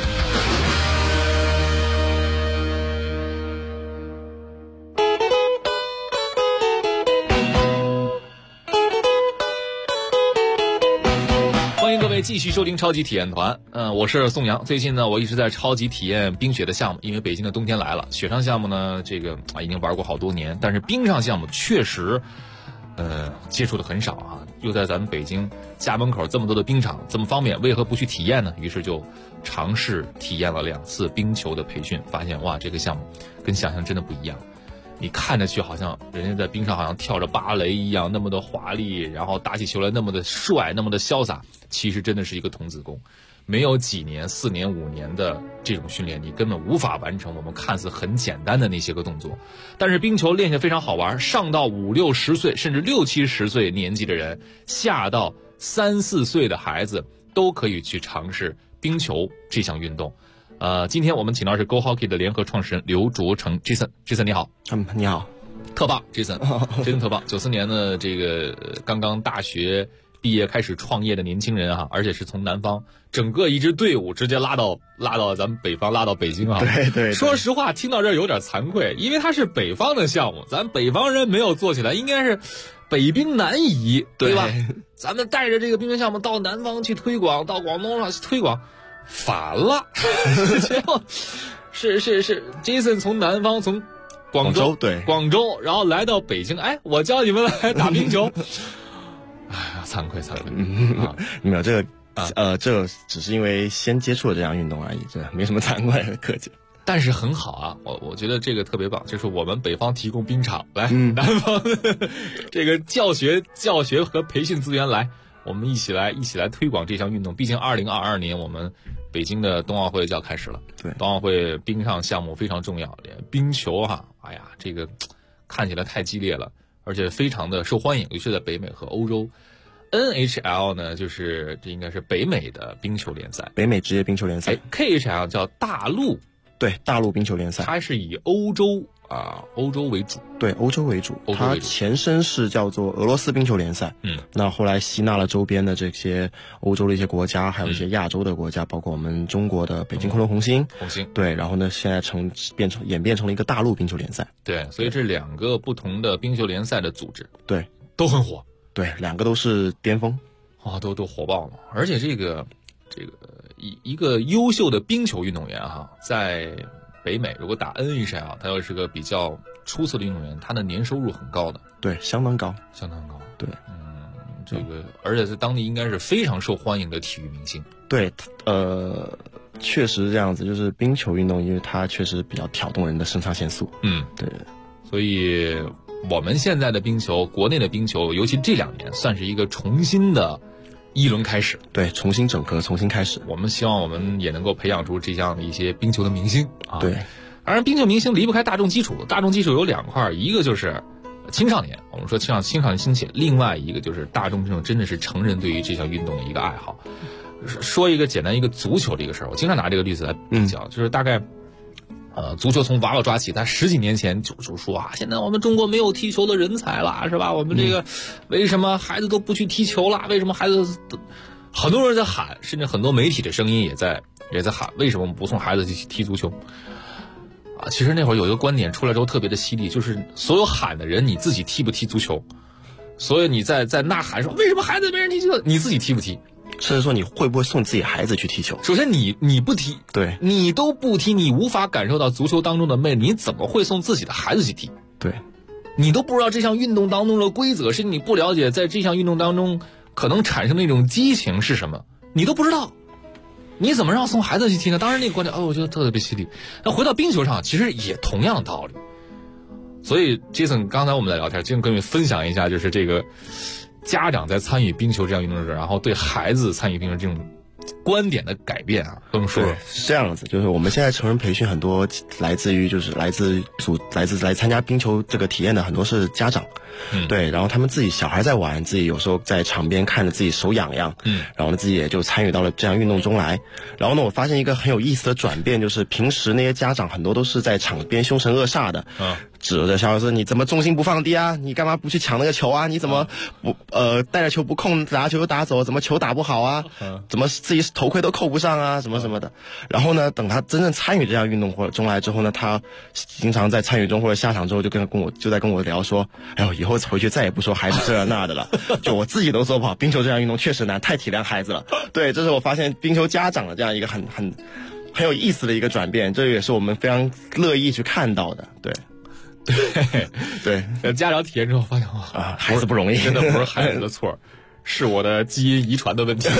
继续收听超级体验团，我是宋阳。最近呢，我一直在超级体验冰雪的项目，因为北京的冬天来了。雪上项目呢，这个已经玩过好多年，但是冰上项目确实，接触的很少啊。又在咱们北京家门口这么多的冰场，这么方便，为何不去体验呢？于是就尝试体验了2次冰球的培训，发现哇，这个项目跟想象真的不一样。你看着去好像人家在冰上好像跳着芭蕾一样，那么的华丽，然后打起球来那么的帅，那么的潇洒，其实真的是一个童子功。没有几年、4年、5年的这种训练，你根本无法完成我们看似很简单的那些个动作。但是冰球练起来非常好玩，上到5、60岁甚至6、70岁年纪的人，下到3、4岁的孩子都可以去尝试冰球这项运动。今天我们请到是 Go Hockey 的联合创始人刘卓成 Jason 你好。 你好， 特棒 Jason 真的特棒。94年的这个刚刚大学毕业开始创业的年轻人啊，而且是从南方整个一支队伍直接拉到咱们北方，拉到北京啊。 对， 说实话听到这儿有点惭愧，因为它是北方的项目，咱北方人没有做起来，应该是北冰南移，对吧？咱们带着这个冰球项目到南方去推广，到广东上去推广，反了。结果是 Jason 从南方从广州，然后来到北京，我教你们来打冰球。哎呀，惭愧没有这个这只是因为先接触了这项运动而已，这没什么惭愧的客气。 但是很好啊，我觉得这个特别棒，就是我们北方提供冰场，来，南方这个教学和培训资源来，我们一起来推广这项运动。毕竟2022年我们北京的冬奥会就要开始了， 对， 冬奥会冰上项目非常重要，冰球哎呀，这个看起来太激烈了。而且非常的受欢迎，尤其在北美和欧洲。NHL 呢，就是这应该是北美的冰球联赛， 北美职业冰球联赛。 KHL 叫大陆， 对，大陆冰球联赛， 它是以欧洲为主， 对，欧洲为主。它前身是叫做俄罗斯冰球联赛，那后来吸纳了周边的这些欧洲的一些国家，还有一些亚洲的国家，包括我们中国的北京昆仑红星，对，然后呢，现在演变成了一个大陆冰球联赛， 对，所以这2个不同的冰球联赛的组织， 对， 都很火， 对，2个都是巅峰， 都火爆了。而且这个一个优秀的冰球运动员在北美如果打 NHL， 他又是个比较出色的运动员，他的年收入很高的， 对，相当高，对， 这个而且在当地应该是非常受欢迎的体育明星。 对，确实是这样子，就是冰球运动，因为它确实比较挑动人的肾上腺素，对， 所以我们现在的冰球，国内的冰球，尤其这2年，算是一个重新的一轮开始， 对，重新整合，重新开始。 我们希望我们也能够培养出这样的一些冰球的明星啊。 对， 当然冰球明星离不开大众基础，大众基础有2块，一个就是青少年，我们说青少年兴起，另外一个就是大众这种真的是成人对于这项运动的一个爱好。说一个简单一个足球的一个事儿，我经常拿这个例子来比较，就是大概足球从娃娃抓起，他10几年前就说啊，现在我们中国没有踢球的人才了，是吧？我们这个为什么孩子都不去踢球了？为什么孩子很多人在喊，甚至很多媒体的声音也在喊，为什么我们不送孩子去踢足球？啊，其实那会儿有一个观点出来之后特别的犀利，就是所有喊的人你自己踢不踢足球？所以你在呐喊说为什么孩子没人踢球？你自己踢不踢？ 甚至说你会不会送自己孩子去踢球？ 首先你不踢， 对， 你都不踢，你无法感受到足球当中的魅力，你怎么会送自己的孩子去踢？ 对， 你都不知道这项运动当中的规则，甚至你不了解在这项运动当中可能产生的一种激情是什么，你都不知道，你怎么让送孩子去踢呢？当然那个观点我觉得特别犀利。那回到冰球上，其实也同样的道理。所以 Jason 刚才我们在聊天，就跟你分享一下，就是这个家长在参与冰球这样运动时，然后对孩子参与冰球这种观点的改变啊，跟我们说。 对，是这样子，就是我们现在成人培训很多来参加冰球这个体验的很多是家长，对，然后他们自己小孩在玩，自己有时候在场边看着自己手痒痒，然后呢自己也就参与到了这样运动中来。然后呢，我发现一个很有意思的转变，就是平时那些家长很多都是在场边凶神恶煞的，指着小孩说你怎么重心不放低啊？你干嘛不去抢那个球啊？你怎么不带着球不控，打球打走？怎么球打不好啊？怎么自己头盔都扣不上啊？什么什么的。然后呢，等他真正参与这项运动或者中来之后呢，他经常在参与中或者下场之后就在跟我聊说，哎呦，以后回去再也不说孩子这那的了，就我自己都做不好。冰球这项运动确实难，太体谅孩子了。对，这是我发现冰球家长的这样一个很有意思的一个转变，这也是我们非常乐意去看到的。对， 家长体验之后发现啊，孩子不容易， 真的不是孩子的错，是我的基因遗传的问题，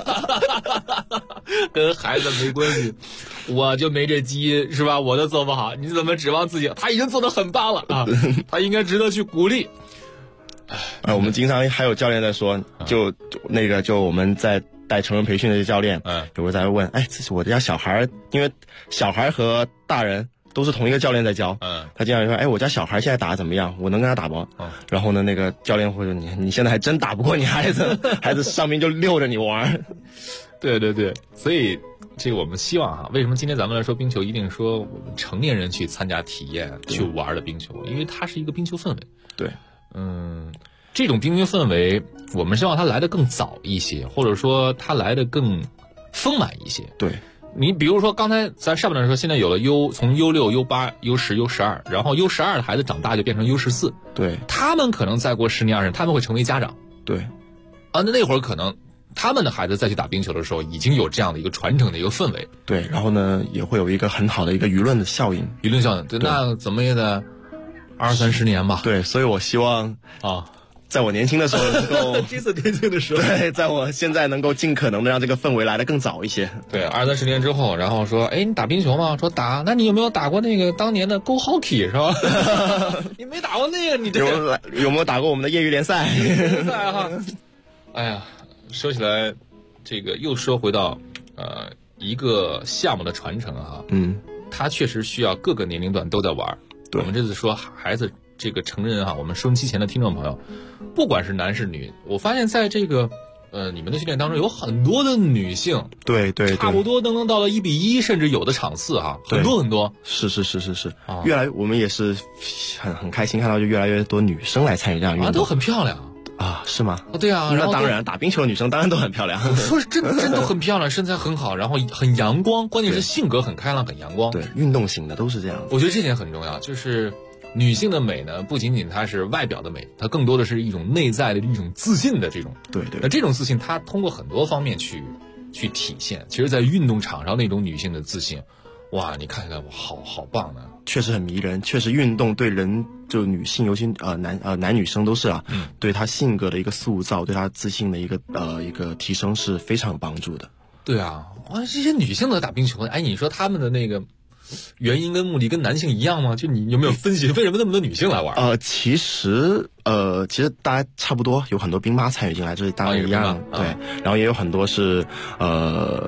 跟孩子没关系，我就没这基因是吧？我都做不好，你怎么指望自己？他已经做得很棒了啊，他应该值得去鼓励。 我们经常还有教练在说，就我们在带成人培训的教练，有时候在问，哎，这是我家小孩，因为小孩和大人都是同一个教练在教，他经常说，哎，我家小孩现在打得怎么样？我能跟他打吗？然后呢，那个教练会说，你现在还真打不过你孩子，孩子上面就溜着你玩。 对，所以这个我们希望哈，为什么今天咱们来说冰球，一定说我们成年人去参加体验去玩的冰球，因为它是一个冰球氛围。 对， 这种冰球氛围，我们希望它来得更早一些，或者说它来得更丰满一些。 对。 你比如说刚才咱上半段说，现在有了从 U6 U8 U10 U12， 然后 U12 的孩子长大就变成 U14， 对， 他们可能再过10年20年他们会成为家长， 对啊，那会儿可能他们的孩子再去打冰球的时候已经有这样的一个传承的一个氛围， 对，然后呢也会有一个很好的一个舆论效应， 对，那怎么也得20-30年吧。 对，所以我希望在我年轻的时候能够这次年轻的时候， 对，在我现在能够尽可能的让这个氛围来得更早一些。 对，20-30年之后，然后说，哎，你打冰球吗？说打，那你有没有打过那个当年的 Go Hockey 是吧？你没打过那个，你这有没有打过我们的业余联赛？ 联赛哈，哎呀，说起来，这个又说回到一个项目的传承啊，它确实需要各个年龄段都在玩。 对， 我们这次说孩子。这个成人哈，我们收音机前的听众朋友，不管是男是女，我发现在这个你们的训练当中有很多的女性， 对， 差不多能到了1:1，甚至有的场次哈，很多， 是，越来我们也是很开心看到就越来越多女生来参与这样运动， 都很漂亮啊，是吗？ 对啊， 那当然，打冰球的女生当然都很漂亮。 说真的很漂亮，身材很好，然后很阳光，关键是性格很开朗，很阳光。 对，运动型的都是这样。 我觉得这点很重要，就是女性的美呢，不仅仅它是外表的美，它更多的是一种内在的一种自信的这种。 对。 那这种自信，它通过很多方面去体现。其实，在运动场上那种女性的自信，哇，你看起来好棒呢。 确实很迷人，确实运动对人就女性，尤其男女生都是啊，对她性格的一个塑造，对她自信的一个提升是非常有帮助的。 对啊，哇，这些女性的打冰球，哎，你说她们的那个原因跟目的跟男性一样吗？就你有没有分析为什么那么多女性来玩？ 其实大家差不多，有很多兵妈参与进来，这是当然一样，对，然后也有很多是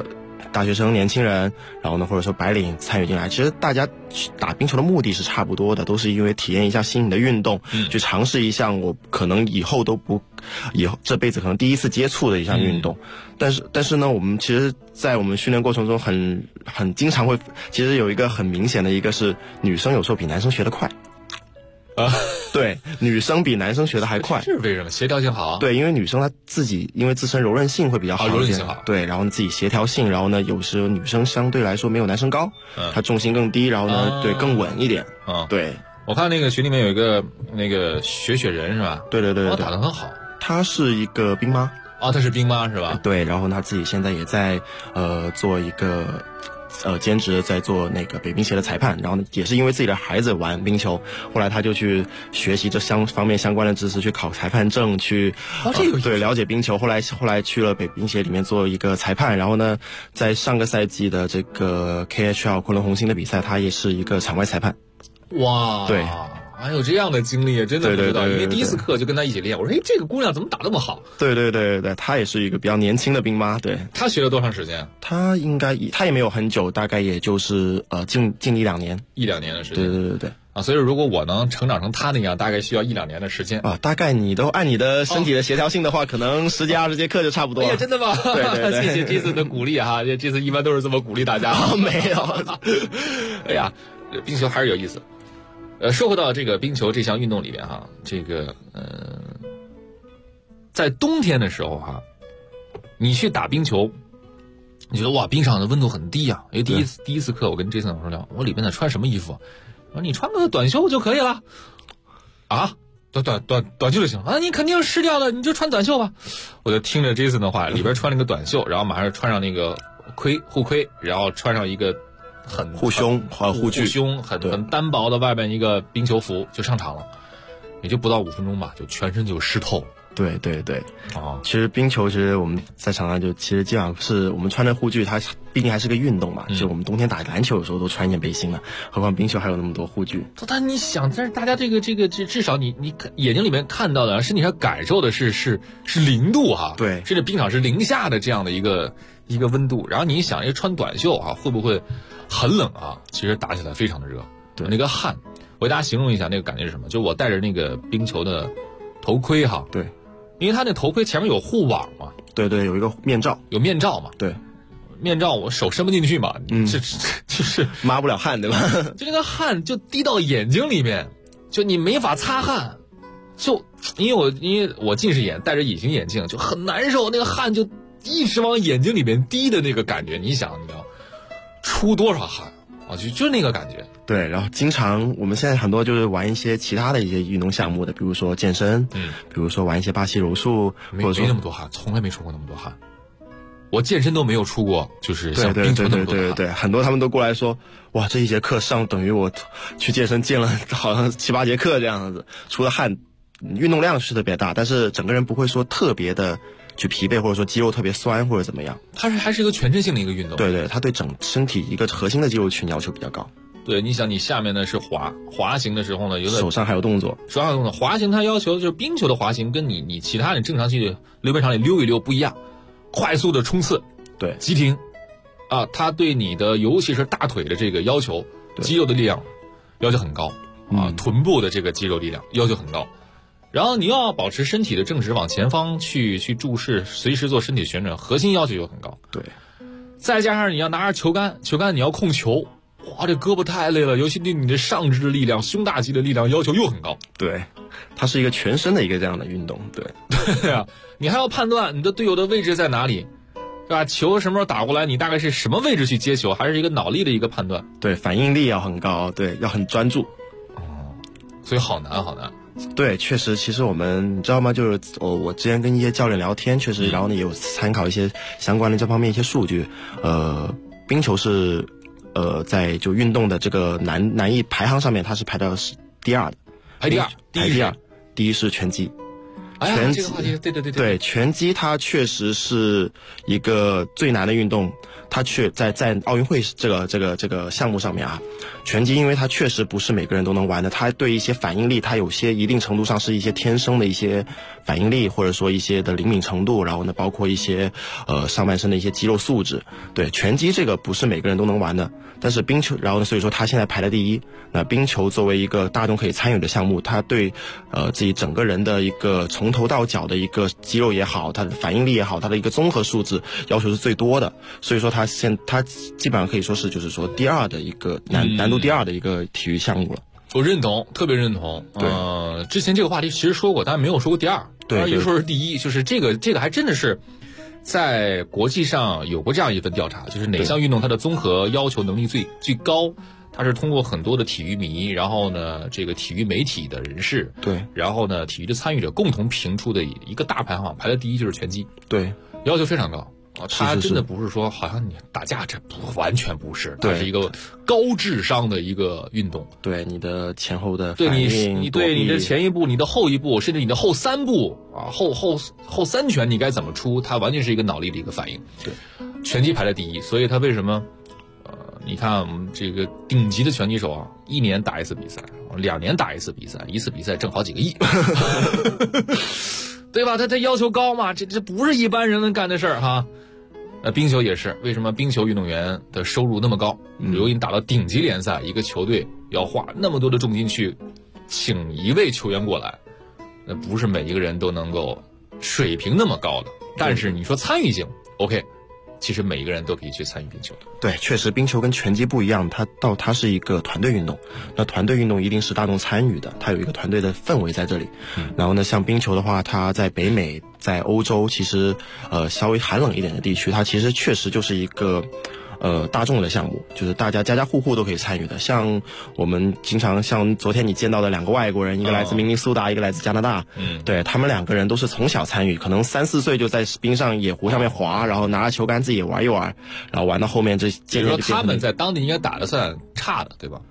大学生、年轻人，然后呢或者说白领参与进来。其实大家打冰球的目的是差不多的，都是因为体验一下新颖的运动，去尝试一项我可能以后这辈子可能第一次接触的一项运动。但是呢，我们其实在我们训练过程中很经常会，其实有一个很明显的一个是女生有时候比男生学得快。对，女生比男生学的还快， 是为什么？协调性好。 对，因为女生她自己因为自身柔韧性会比较好一点， 柔韧性好。 对，然后自己协调性，然后呢，有时候女生相对来说没有男生高，她重心更低，然后呢，对，更稳一点。对。 我看那个群里面有一个那个雪人是吧？ 对， 打得很好。 她是一个兵妈。 她是兵妈是吧？ 对，然后她自己现在也在做一个。兼职在做那个北冰协的裁判，然后呢，也是因为自己的孩子玩冰球，后来他就去学习这方面相关的知识，去考裁判证，去对了解冰球。后来去了北冰协里面做一个裁判，然后呢，在上个赛季的这个 KHL 昆仑红星的比赛，他也是一个场外裁判。 哇， 对。 还有这样的经历，真的不知道，因为第一次课就跟他一起练。我说，这个姑娘怎么打那么好？ 对，她也是一个比较年轻的兵妈。对， 她学了多长时间？ 她也没有很久，大概也就是近1-2年 ，1-2年的时间。 对。 所以如果我能成长成她那样，大概需要1-2年的时间。 大概你都按你的身体的协调性的话，可能10节20节课就差不多了。 哎呀，真的吗？ 对， 谢谢这次的鼓励哈，这次一般都是这么鼓励大家。 没有。 哎呀，冰球还是有意思。说回到这个冰球这项运动里面哈，这个在冬天的时候哈，你去打冰球，你觉得哇，冰场的温度很低啊。因为第一次课，我跟 Jason 老师聊，我里面得穿什么衣服？我说你穿个短袖就可以了。啊，短袖就行啊？你肯定湿掉了，你就穿短袖吧。我就听着 Jason 的话，里边穿了个短袖，然后马上穿上那个护盔，然后穿上一个。 护胸很单薄的外面一个冰球服就上场了，也就不到5分钟吧，就全身就湿透了。 对。其实冰球其实我们在场上其实基本上是我们穿着护具，它毕竟还是个运动嘛。就我们冬天打篮球有时候都穿一件背心了，何况冰球还有那么多护具。 但你想，但是大家这个至少你眼睛里面看到的，身体上感受的是0度哈。 对， 甚至冰场是0下的这样的一个温度。然后你想，一穿短袖啊，会不会很冷啊？其实打起来非常的热。 对， 那个汗，我给大家形容一下那个感觉是什么？就我戴着那个冰球的头盔哈。 对。 因为他那头盔前面有护网嘛， 对，有一个面罩， 有面罩嘛， 对， 面罩我手伸不进去嘛，就是抹不了汗，对吧？ 就那个汗就滴到眼睛里面，就你没法擦汗，就因为我近视眼，戴着隐形眼镜就很难受，那个汗就一直往眼睛里面滴的那个感觉，你想你要出多少汗啊？就那个感觉。 对，然后经常我们现在很多就是玩一些其他的一些运动项目的，比如说健身，比如说玩一些巴西柔术， 没那么多汗，从来没出过那么多汗。我健身都没有出过，就是像冰球那么多汗。 对，很多他们都过来说，哇，这一节课上等于我去健身健了好像7、8节课这样子，出的汗，运动量是特别大，但是整个人不会说特别的去疲惫，或者说肌肉特别酸或者怎么样。 它还是一个全身性的一个运动。 对，它对整身体一个核心的肌肉群要求比较高。 对，你想你下面呢是滑行的时候呢，有点手上还有动作， 滑行它要求就是冰球的滑行跟你其他人正常去溜冰场里溜一溜不一样，快速的冲刺， 对， 急停，啊，它对你的尤其是大腿的这个要求，肌肉的力量要求很高啊，臀部的这个肌肉力量要求很高，然后你要保持身体的正直往前方去注视，随时做身体旋转，核心要求又很高， 对， 再加上你要拿着球杆你要控球。哇，这胳膊太累了，尤其对你的上肢的力量、胸大肌的力量要求又很高。 对，它是一个全身的一个这样的运动。 对啊，你还要判断你的队友的位置在哪里，对吧？球什么时候打过来，你大概是什么位置去接球，还是一个脑力的一个判断。 对，反应力要很高，对，要很专注。 所以好难。 对，确实，其实我们你知道吗？就是我之前跟一些教练聊天，确实，然后呢也有参考一些相关的这方面一些数据。冰球是。在就运动的这个难易排行上面，它是排到第2的， 排第二， 第一是拳击， 拳击， 这个话题， 对，拳击它确实是一个最难的运动，它在奥运会这个项目上面啊，拳击因为它确实不是每个人都能玩的，它对一些反应力，它有些一定程度上是一些天生的一些反应力，或者说一些的灵敏程度，然后呢，包括一些上半身的一些肌肉素质。对，拳击这个不是每个人都能玩的，但是冰球，然后呢，所以说它现在排在第一。那冰球作为一个大众可以参与的项目，它对自己整个人的一个从头到脚的一个肌肉也好，它的反应力也好，它的一个综合素质要求是最多的，所以说它基本上可以说是就是说第二的一个难度第二的一个体育项目了。 我认同，特别认同。之前这个话题其实说过，但没有说过第二，一说是第一，就是这个还真的是在国际上有过这样一份调查，就是哪项运动它的综合要求能力最高。它是通过很多的体育迷，然后呢，这个体育媒体的人士， 对， 然后呢，体育的参与者共同评出的一个大排行榜，排在第一就是拳击， 对， 要求非常高。它真的不是说好像你打架，这完全不是，它是一个高智商的一个运动。 对，你的前后的反应， 你对你的前一步、你的后一步，甚至你的后三步啊，后三拳你该怎么出，它完全是一个脑力的一个反应。 对， 拳击排在第一，所以它为什么？你看我们这个顶级的拳击手啊，1年打一次比赛，2年打一次比赛，一次比赛挣好几个亿，对吧？他要求高嘛，这不是一般人能干的事儿哈。冰球也是，为什么冰球运动员的收入那么高？由于你打到顶级联赛，一个球队要花那么多的重金去请一位球员过来，那不是每一个人都能够水平那么高的。但是你说参与性 ，OK。其实每一个人都可以去参与冰球。 对，确实冰球跟拳击不一样，它是一个团队运动。那团队运动一定是大众参与的，它有一个团队的氛围在这里。然后呢，像冰球的话，它在北美、在欧洲，其实稍微寒冷一点的地区，它其实确实就是一个大众的项目，就是大家家户户都可以参与的。像我们经常像昨天你见到的2个外国人，一个来自明尼苏达，一个来自加拿大，对，他们2个人都是从小参与，可能3、4岁就在冰上野湖上面滑，然后拿着球杆自己也玩一玩，然后玩到后面这就是说他们在当地应该打得算差的，对吧？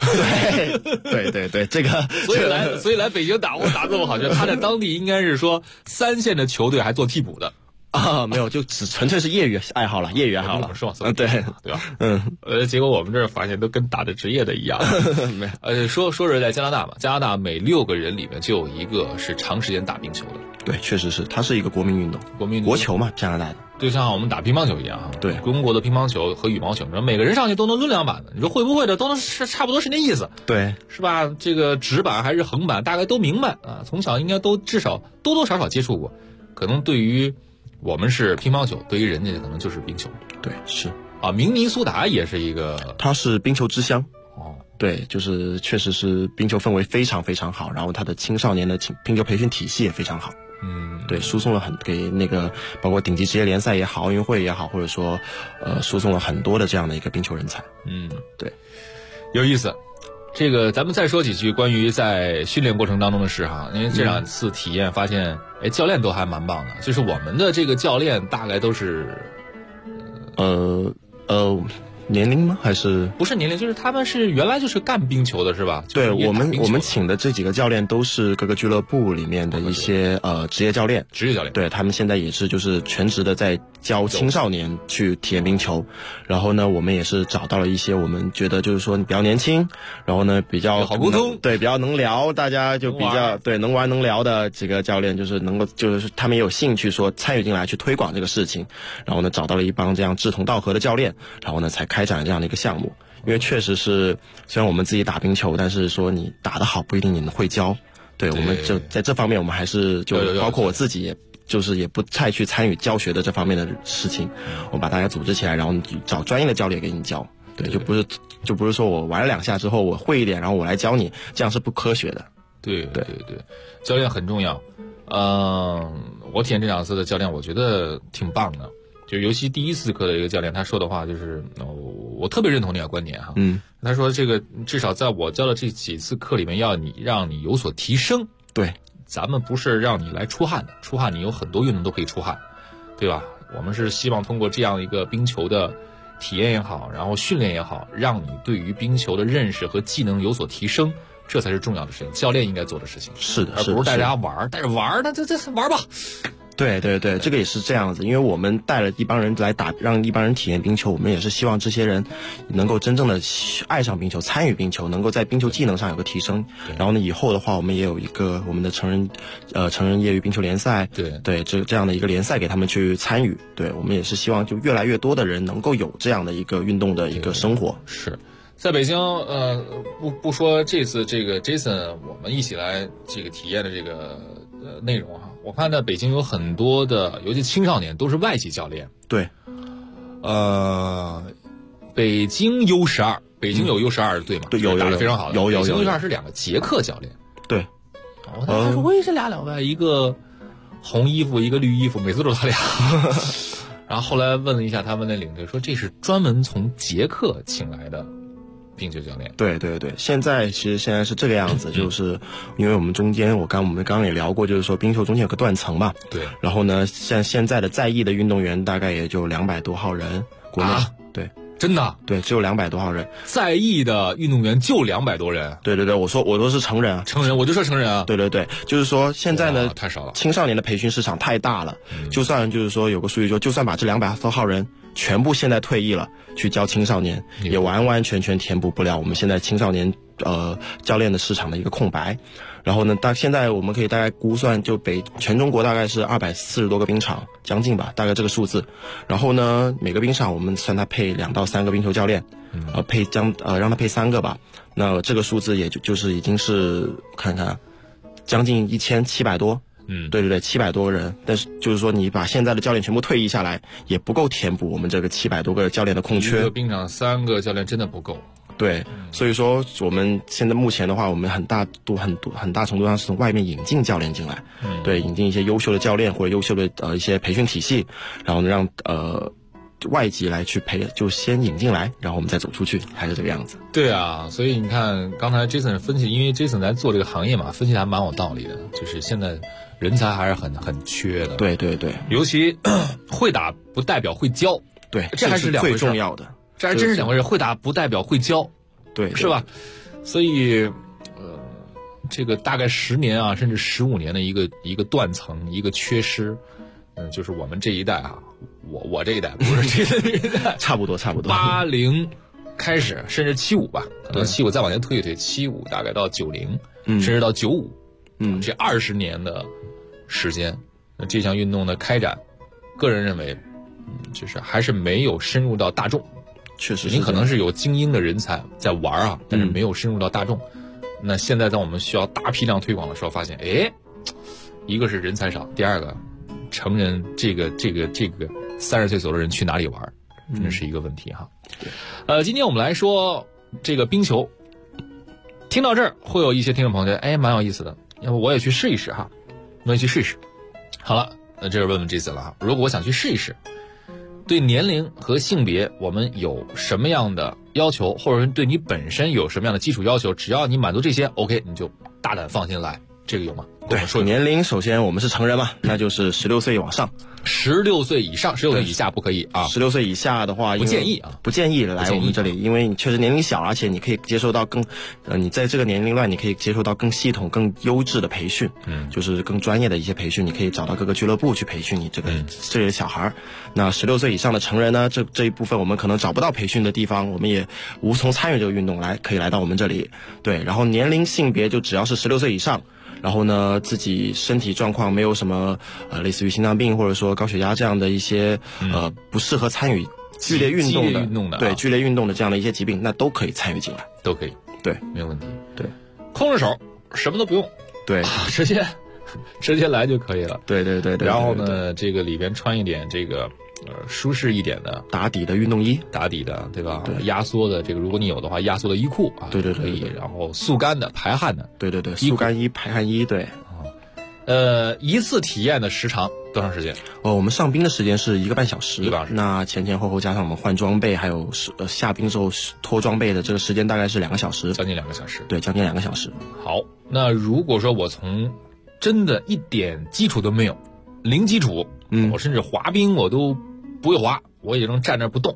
对，这个所以来北京打这么好，就他在当地应该是说3线的球队还做替补的。 没有，就只纯粹是业余爱好了， 是吧？ 对吧？结果我们这儿发现都跟打的职业的一样。 没有， 说是在加拿大嘛，加拿大每6个人里面就有1个是长时间打冰球的。 对，确实是，它是一个国民运动，国球嘛，加拿大的。 就像我们打乒乓球一样， 对， 中国的乒乓球和羽毛球，每个人上去都能抡2板的，你说会不会的都能是差不多是那意思， 对， 是吧？这个直板还是横板，大概都明白啊，从小应该都至少多多少少接触过，可能对于。我们是乒乓球，对于人家可能就是冰球。 对，是啊，明尼苏达也是一个， 它是冰球之乡。对，就是确实是冰球氛围非常非常好，然后它的青少年的冰球培训体系也非常好。对，输送了给那个包括顶级职业联赛也好，奥运会也好，或者说输送了很多的这样的一个冰球人才。对， 有意思。这个咱们再说几句关于在训练过程当中的事哈，因为这2次体验发现，教练都还蛮棒的，就是我们的这个教练大概都是， 年龄吗？还是不是年龄？就是他们是原来就是干冰球的是吧？ 对，我们请的这几个教练都是各个俱乐部里面的一些职业教练。对，他们现在也是就是全职的在教青少年去体验冰球。然后呢，我们也是找到了一些我们觉得就是说你比较年轻，然后呢比较好沟通， 对，比较能聊，大家就比较对能玩能聊的几个教练，就是能够就是他们也有兴趣说参与进来去推广这个事情。然后呢，找到了一帮这样志同道合的教练，然后呢才开展这样的一个项目。因为确实是虽然我们自己打冰球，但是说你打得好不一定你能会教。对，我们就在这方面我们还是就包括我自己也就是也不太去参与教学的这方面的事情，我把大家组织起来，然后找专业的教练给你教。对，就不是说我玩了2下之后我会一点，然后我来教你，这样是不科学的。 对，教练很重要。我体验这2次的教练，我觉得挺棒的。就尤其第1次课的一个教练，他说的话就是，我特别认同那个观点哈。他说这个至少在我教的这几次课里面，让你有所提升。 对， 咱们不是让你来出汗的，出汗你有很多运动都可以出汗，对吧？我们是希望通过这样一个冰球的体验也好，然后训练也好，让你对于冰球的认识和技能有所提升， 这才是重要的事情，教练应该做的事情。 是的， 而不是带大家玩，带着玩，那这玩吧。 对对对，这个也是这样子，因为我们带了一帮人来打，让一帮人体验冰球，我们也是希望这些人能够真正的爱上冰球，参与冰球，能够在冰球技能上有个提升。然后呢，以后的话，我们也有一个我们的成人业余冰球联赛，对这样的一个联赛给他们去参与。对，我们也是希望就越来越多的人能够有这样的一个运动的一个生活。 是。在北京，不说这次这个 Jason 我们一起来这个体验的这个内容哈，我看在北京有很多的，尤其青少年都是外籍教练。 对， 北京 U12，北京有 U12的队嘛？ 对，有打得非常好的。 有。 北京 U12是2个捷克教练。 对， 我当时为这俩老外，一个红衣服，一个绿衣服，每次都是他俩。然后后来问了一下他们的领队，说这是专门从捷克请来的冰球教练。 对对对，现在是这个样子，就是因为我们中间我们刚刚也聊过，就是说冰球中间有个断层嘛。 对。 然后呢，像现在的在役的运动员大概也就200多号人，国内对。 真的？ 对，只有200多号人。 在役的运动员就200多人。 对对对，我说是成人啊。 成人，我就说成人啊。 对对对，就是说现在呢， 太少了。 青少年的培训市场太大了，就算就是说有个数据说，就算把这200多号人全部现在退役了，去教青少年，也完完全全填补不了我们现在青少年教练的市场的一个空白。然后呢，现在我们可以大概估算，就全中国大概是240多个冰场，将近吧，大概这个数字。然后呢，每个冰场我们算它配2到3个冰球教练，让他配3个吧。那这个数字也就是已经是看看，将近1700多。对对对，700多个人。但是就是说，你把现在的教练全部退役下来，也不够填补我们这个700多个教练的空缺。 一个冰场3个教练真的不够。 对，所以说我们现在目前的话，我们很大程度上是从外面引进教练进来，对，引进一些优秀的教练或者优秀的一些培训体系，然后呢让外籍来去就先引进来，然后我们再走出去，还是这个样子。 对啊，所以你看刚才 Jason 分析，因为 Jason 在做这个行业嘛，分析的还蛮有道理的，就是现在人才还是很缺的。 对对对， 尤其会打不代表会教， 对， 这还是两回事， 最重要的。 这还真是两回事，会打不代表会教， 对， 是吧？所以，这个大概10年啊，甚至15年的一个断层，一个缺失，就是我们这一代啊，我这一代不是这一代， 差不多 80开始，甚至75吧，可能75再往前推一推，75大概到90，甚至到95，这20年的时间，那这项运动的开展，个人认为，就是还是没有深入到大众。 确实， 你可能是有精英的人才在玩啊，但是没有深入到大众。那现在在我们需要大批量推广的时候，发现，一个是人才少，第二个，成人这个30岁左右的人去哪里玩，真的是一个问题哈。今天我们来说这个冰球，听到这儿会有一些听众朋友觉得，蛮有意思的，要不我也去试一试哈，我也去试一试。好了，那这是问 Jason 了哈，如果我想去试一试。对年龄和性别我们有什么样的要求，或者是对你本身有什么样的基础要求，只要你满足这些 OK， 你就大胆放心来，这个有吗？ 对，年龄首先我们是成人嘛，那就是16岁往上 ，16岁以上，16岁以下不可以啊。 16岁以下的话， 不建议啊， 不建议来我们这里，因为你确实年龄小，而且你可以接受到你在这个年龄段，你可以接受到更系统、更优质的培训，就是更专业的一些培训，你可以找到各个俱乐部去培训你这里的小孩。那16岁以上的成人呢，这一部分我们可能找不到培训的地方，我们也无从参与这个运动，可以来到我们这里。对，然后年龄性别就只要是16岁以上。然后呢，自己身体状况没有什么类似于心脏病或者说高血压这样的一些不适合参与剧烈运动的对剧烈运动的这样的一些疾病，那都可以参与进来， 都可以， 对， 没有问题。 对， 空着手什么都不用， 对， 直接来就可以了。 对对对对。 然后呢，这个里边穿一点这个舒适一点的打底的运动衣， 打底的，对吧？对，压缩的这个，如果你有的话，压缩的衣裤啊， 对， 可以。然后速干的、排汗的， 对，速干衣、排汗衣，对。 一次体验的时长多长时间？ 我们上冰的时间是1个半小时，那前后加上我们换装备，还有下冰之后脱装备的这个时间大概是2个小时， 将近2个小时。 对，将近2个小时。 好，那如果说我从真的一点基础都没有，零基础，我甚至滑冰我都不会滑，我也能站那不动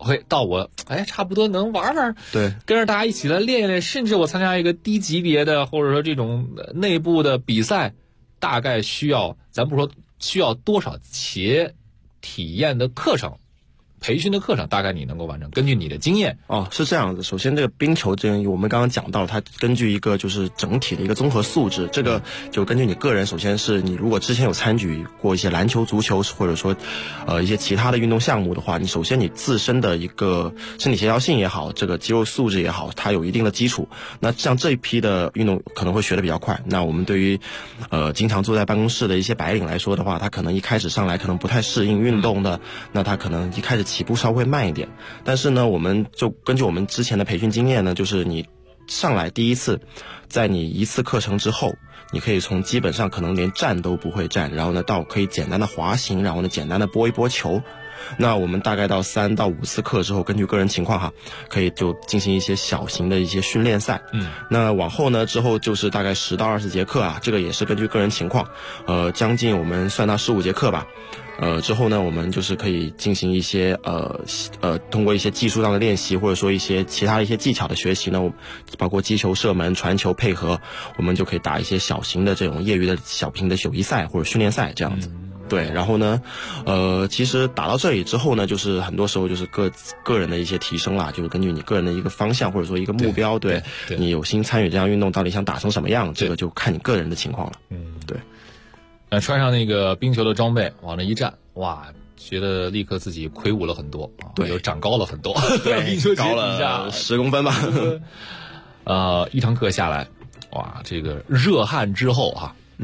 会到我差不多能玩玩， 对， 跟着大家一起来练一练，甚至我参加一个低级别的或者说这种内部的比赛，大概需要咱不说需要多少节体验的课程。培训的课程大概你能够完成，根据你的经验。 是这样子。首先这个冰球这个我们刚刚讲到，它根据一个就是整体的一个综合素质，这个就根据你个人，首先是你如果之前有参与过一些篮球、足球或者说一些其他的运动项目的话，你首先你自身的一个身体协调性也好，这个肌肉素质也好，它有一定的基础。那像这一批的运动可能会学得比较快。那我们对于经常坐在办公室的一些白领来说的话，他可能一开始上来可能不太适应运动的，那他可能一开始起步稍微慢一点，但是呢，我们就根据我们之前的培训经验呢，就是你上来第一次，在你一次课程之后，你可以从基本上可能连站都不会站，然后呢到可以简单的滑行，然后呢简单的拨一拨球。那我们大概到3到5次课之后，根据个人情况可以就进行一些小型的一些训练赛。那往后呢之后就是大概10到20节课这个也是根据个人情况，将近我们算到15节课吧。之后呢，我们就是可以进行一些通过一些技术上的练习，或者说一些其他的一些技巧的学习呢，包括击球、射门、传球配合，我们就可以打一些小型的这种业余的小型的友谊赛或者训练赛这样子。对，然后呢，其实打到这里之后呢，就是很多时候就是个人的一些提升啦，就是根据你个人的一个方向或者说一个目标，对你有心参与这项运动，到底想打成什么样，这个就看你个人的情况了。对。 穿上那个冰球的装备往那一站，哇，觉得立刻自己魁梧了很多， 对， 又长高了很多， 对， 冰球高了10公分吧。 一堂课下来，哇，这个热汗之后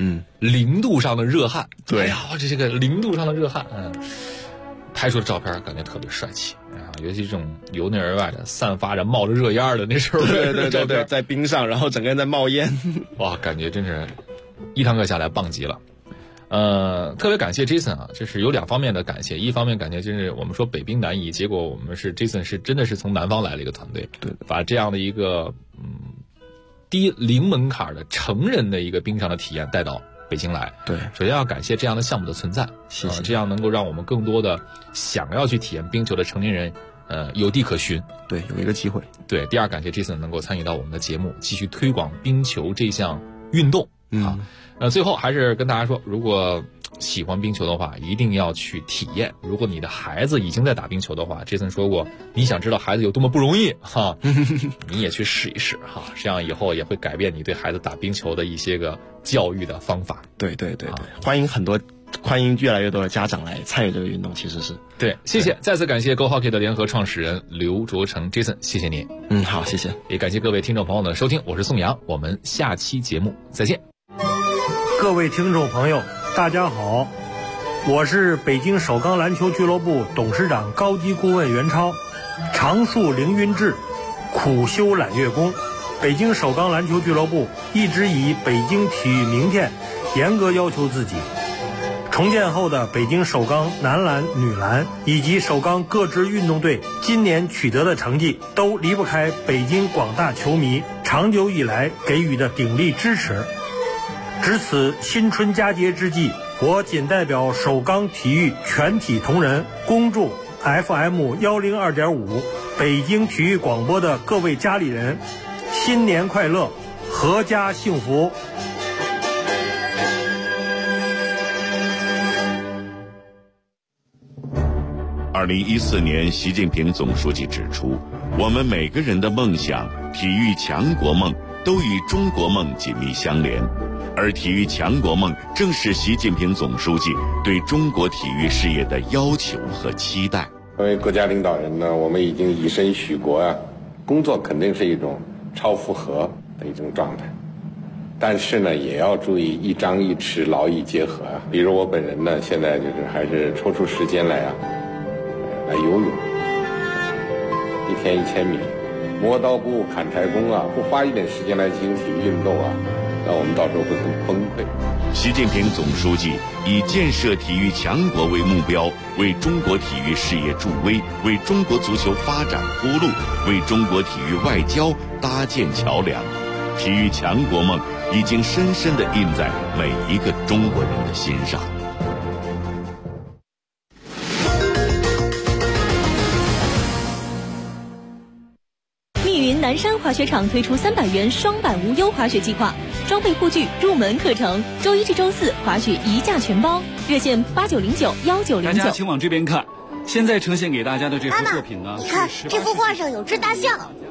0度上的热汗， 对， 这个0度上的热汗，拍出的照片感觉特别帅气尤其这种由内而外的散发着冒着热烟的那时候， 对，在冰上，然后整个人在冒烟， 哇，感觉真是一堂课下来棒极了。特别感谢 Jason 这是有2方面的感谢，一方面感谢就是我们说北冰南移，结果我们是 Jason 是真的是从南方来了一个团队， 对， 把这样的一个零门槛的成人的一个冰上的体验带到北京来。 对， 首先要感谢这样的项目的存在， 谢谢， 这样能够让我们更多的想要去体验冰球的成年人有地可循， 对，有一个机会。 对，第二感谢 Jason 能够参与到我们的节目，继续推广冰球这项运动最后还是跟大家说，如果喜欢冰球的话，一定要去体验。如果你的孩子已经在打冰球的话，Jason 说过，你想知道孩子有多么不容易你也去试一试这样以后也会改变你对孩子打冰球的一些个教育的方法。 对，欢迎越来越多的家长来参与这个运动，其实是对，谢谢，再次感谢 Go Hockey 的联合创始人刘卓成 Jason， 谢谢你。 好，谢谢， 也感谢各位听众朋友的收听，我是宋阳，我们下期节目再见。 各位听众朋友，大家好，我是北京首钢篮球俱乐部董事长高级顾问袁超。常树凌云志，苦修揽月功。北京首钢篮球俱乐部一直以北京体育明天严格要求自己。重建后的北京首钢男篮、女篮以及首钢各支运动队今年取得的成绩，都离不开北京广大球迷长久以来给予的鼎力支持。值此新春佳节之际，我谨代表首钢体育全体同仁，恭祝 FM102.5 北京体育广播的各位家里人新年快乐，阖家幸福。 2014年，习近平总书记指出，我们每个人的梦想、体育强国梦都与中国梦紧密相连，而体育强国梦正是习近平总书记对中国体育事业的要求和期待。 作为国家领导人呢，我们已经以身许国工作肯定是一种超负荷的一种状态，但是呢，也要注意一张一弛，劳逸结合比如我本人呢，现在就是还是抽出时间来游泳，1天1000米，磨刀不误砍柴工不花一点时间来进行体育运动那我们到时候会很崩溃。 习近平总书记以建设体育强国为目标，为中国体育事业助威，为中国足球发展铺路，为中国体育外交搭建桥梁。体育强国梦已经深深地印在每一个中国人的心上。 南山滑雪场推出300元双板无忧滑雪计划，装备护具、入门课程，周一至周四滑雪一价全包，热线89091909。 大家请往这边看，现在呈现给大家的这幅作品呢， 你看这幅画上有只大象，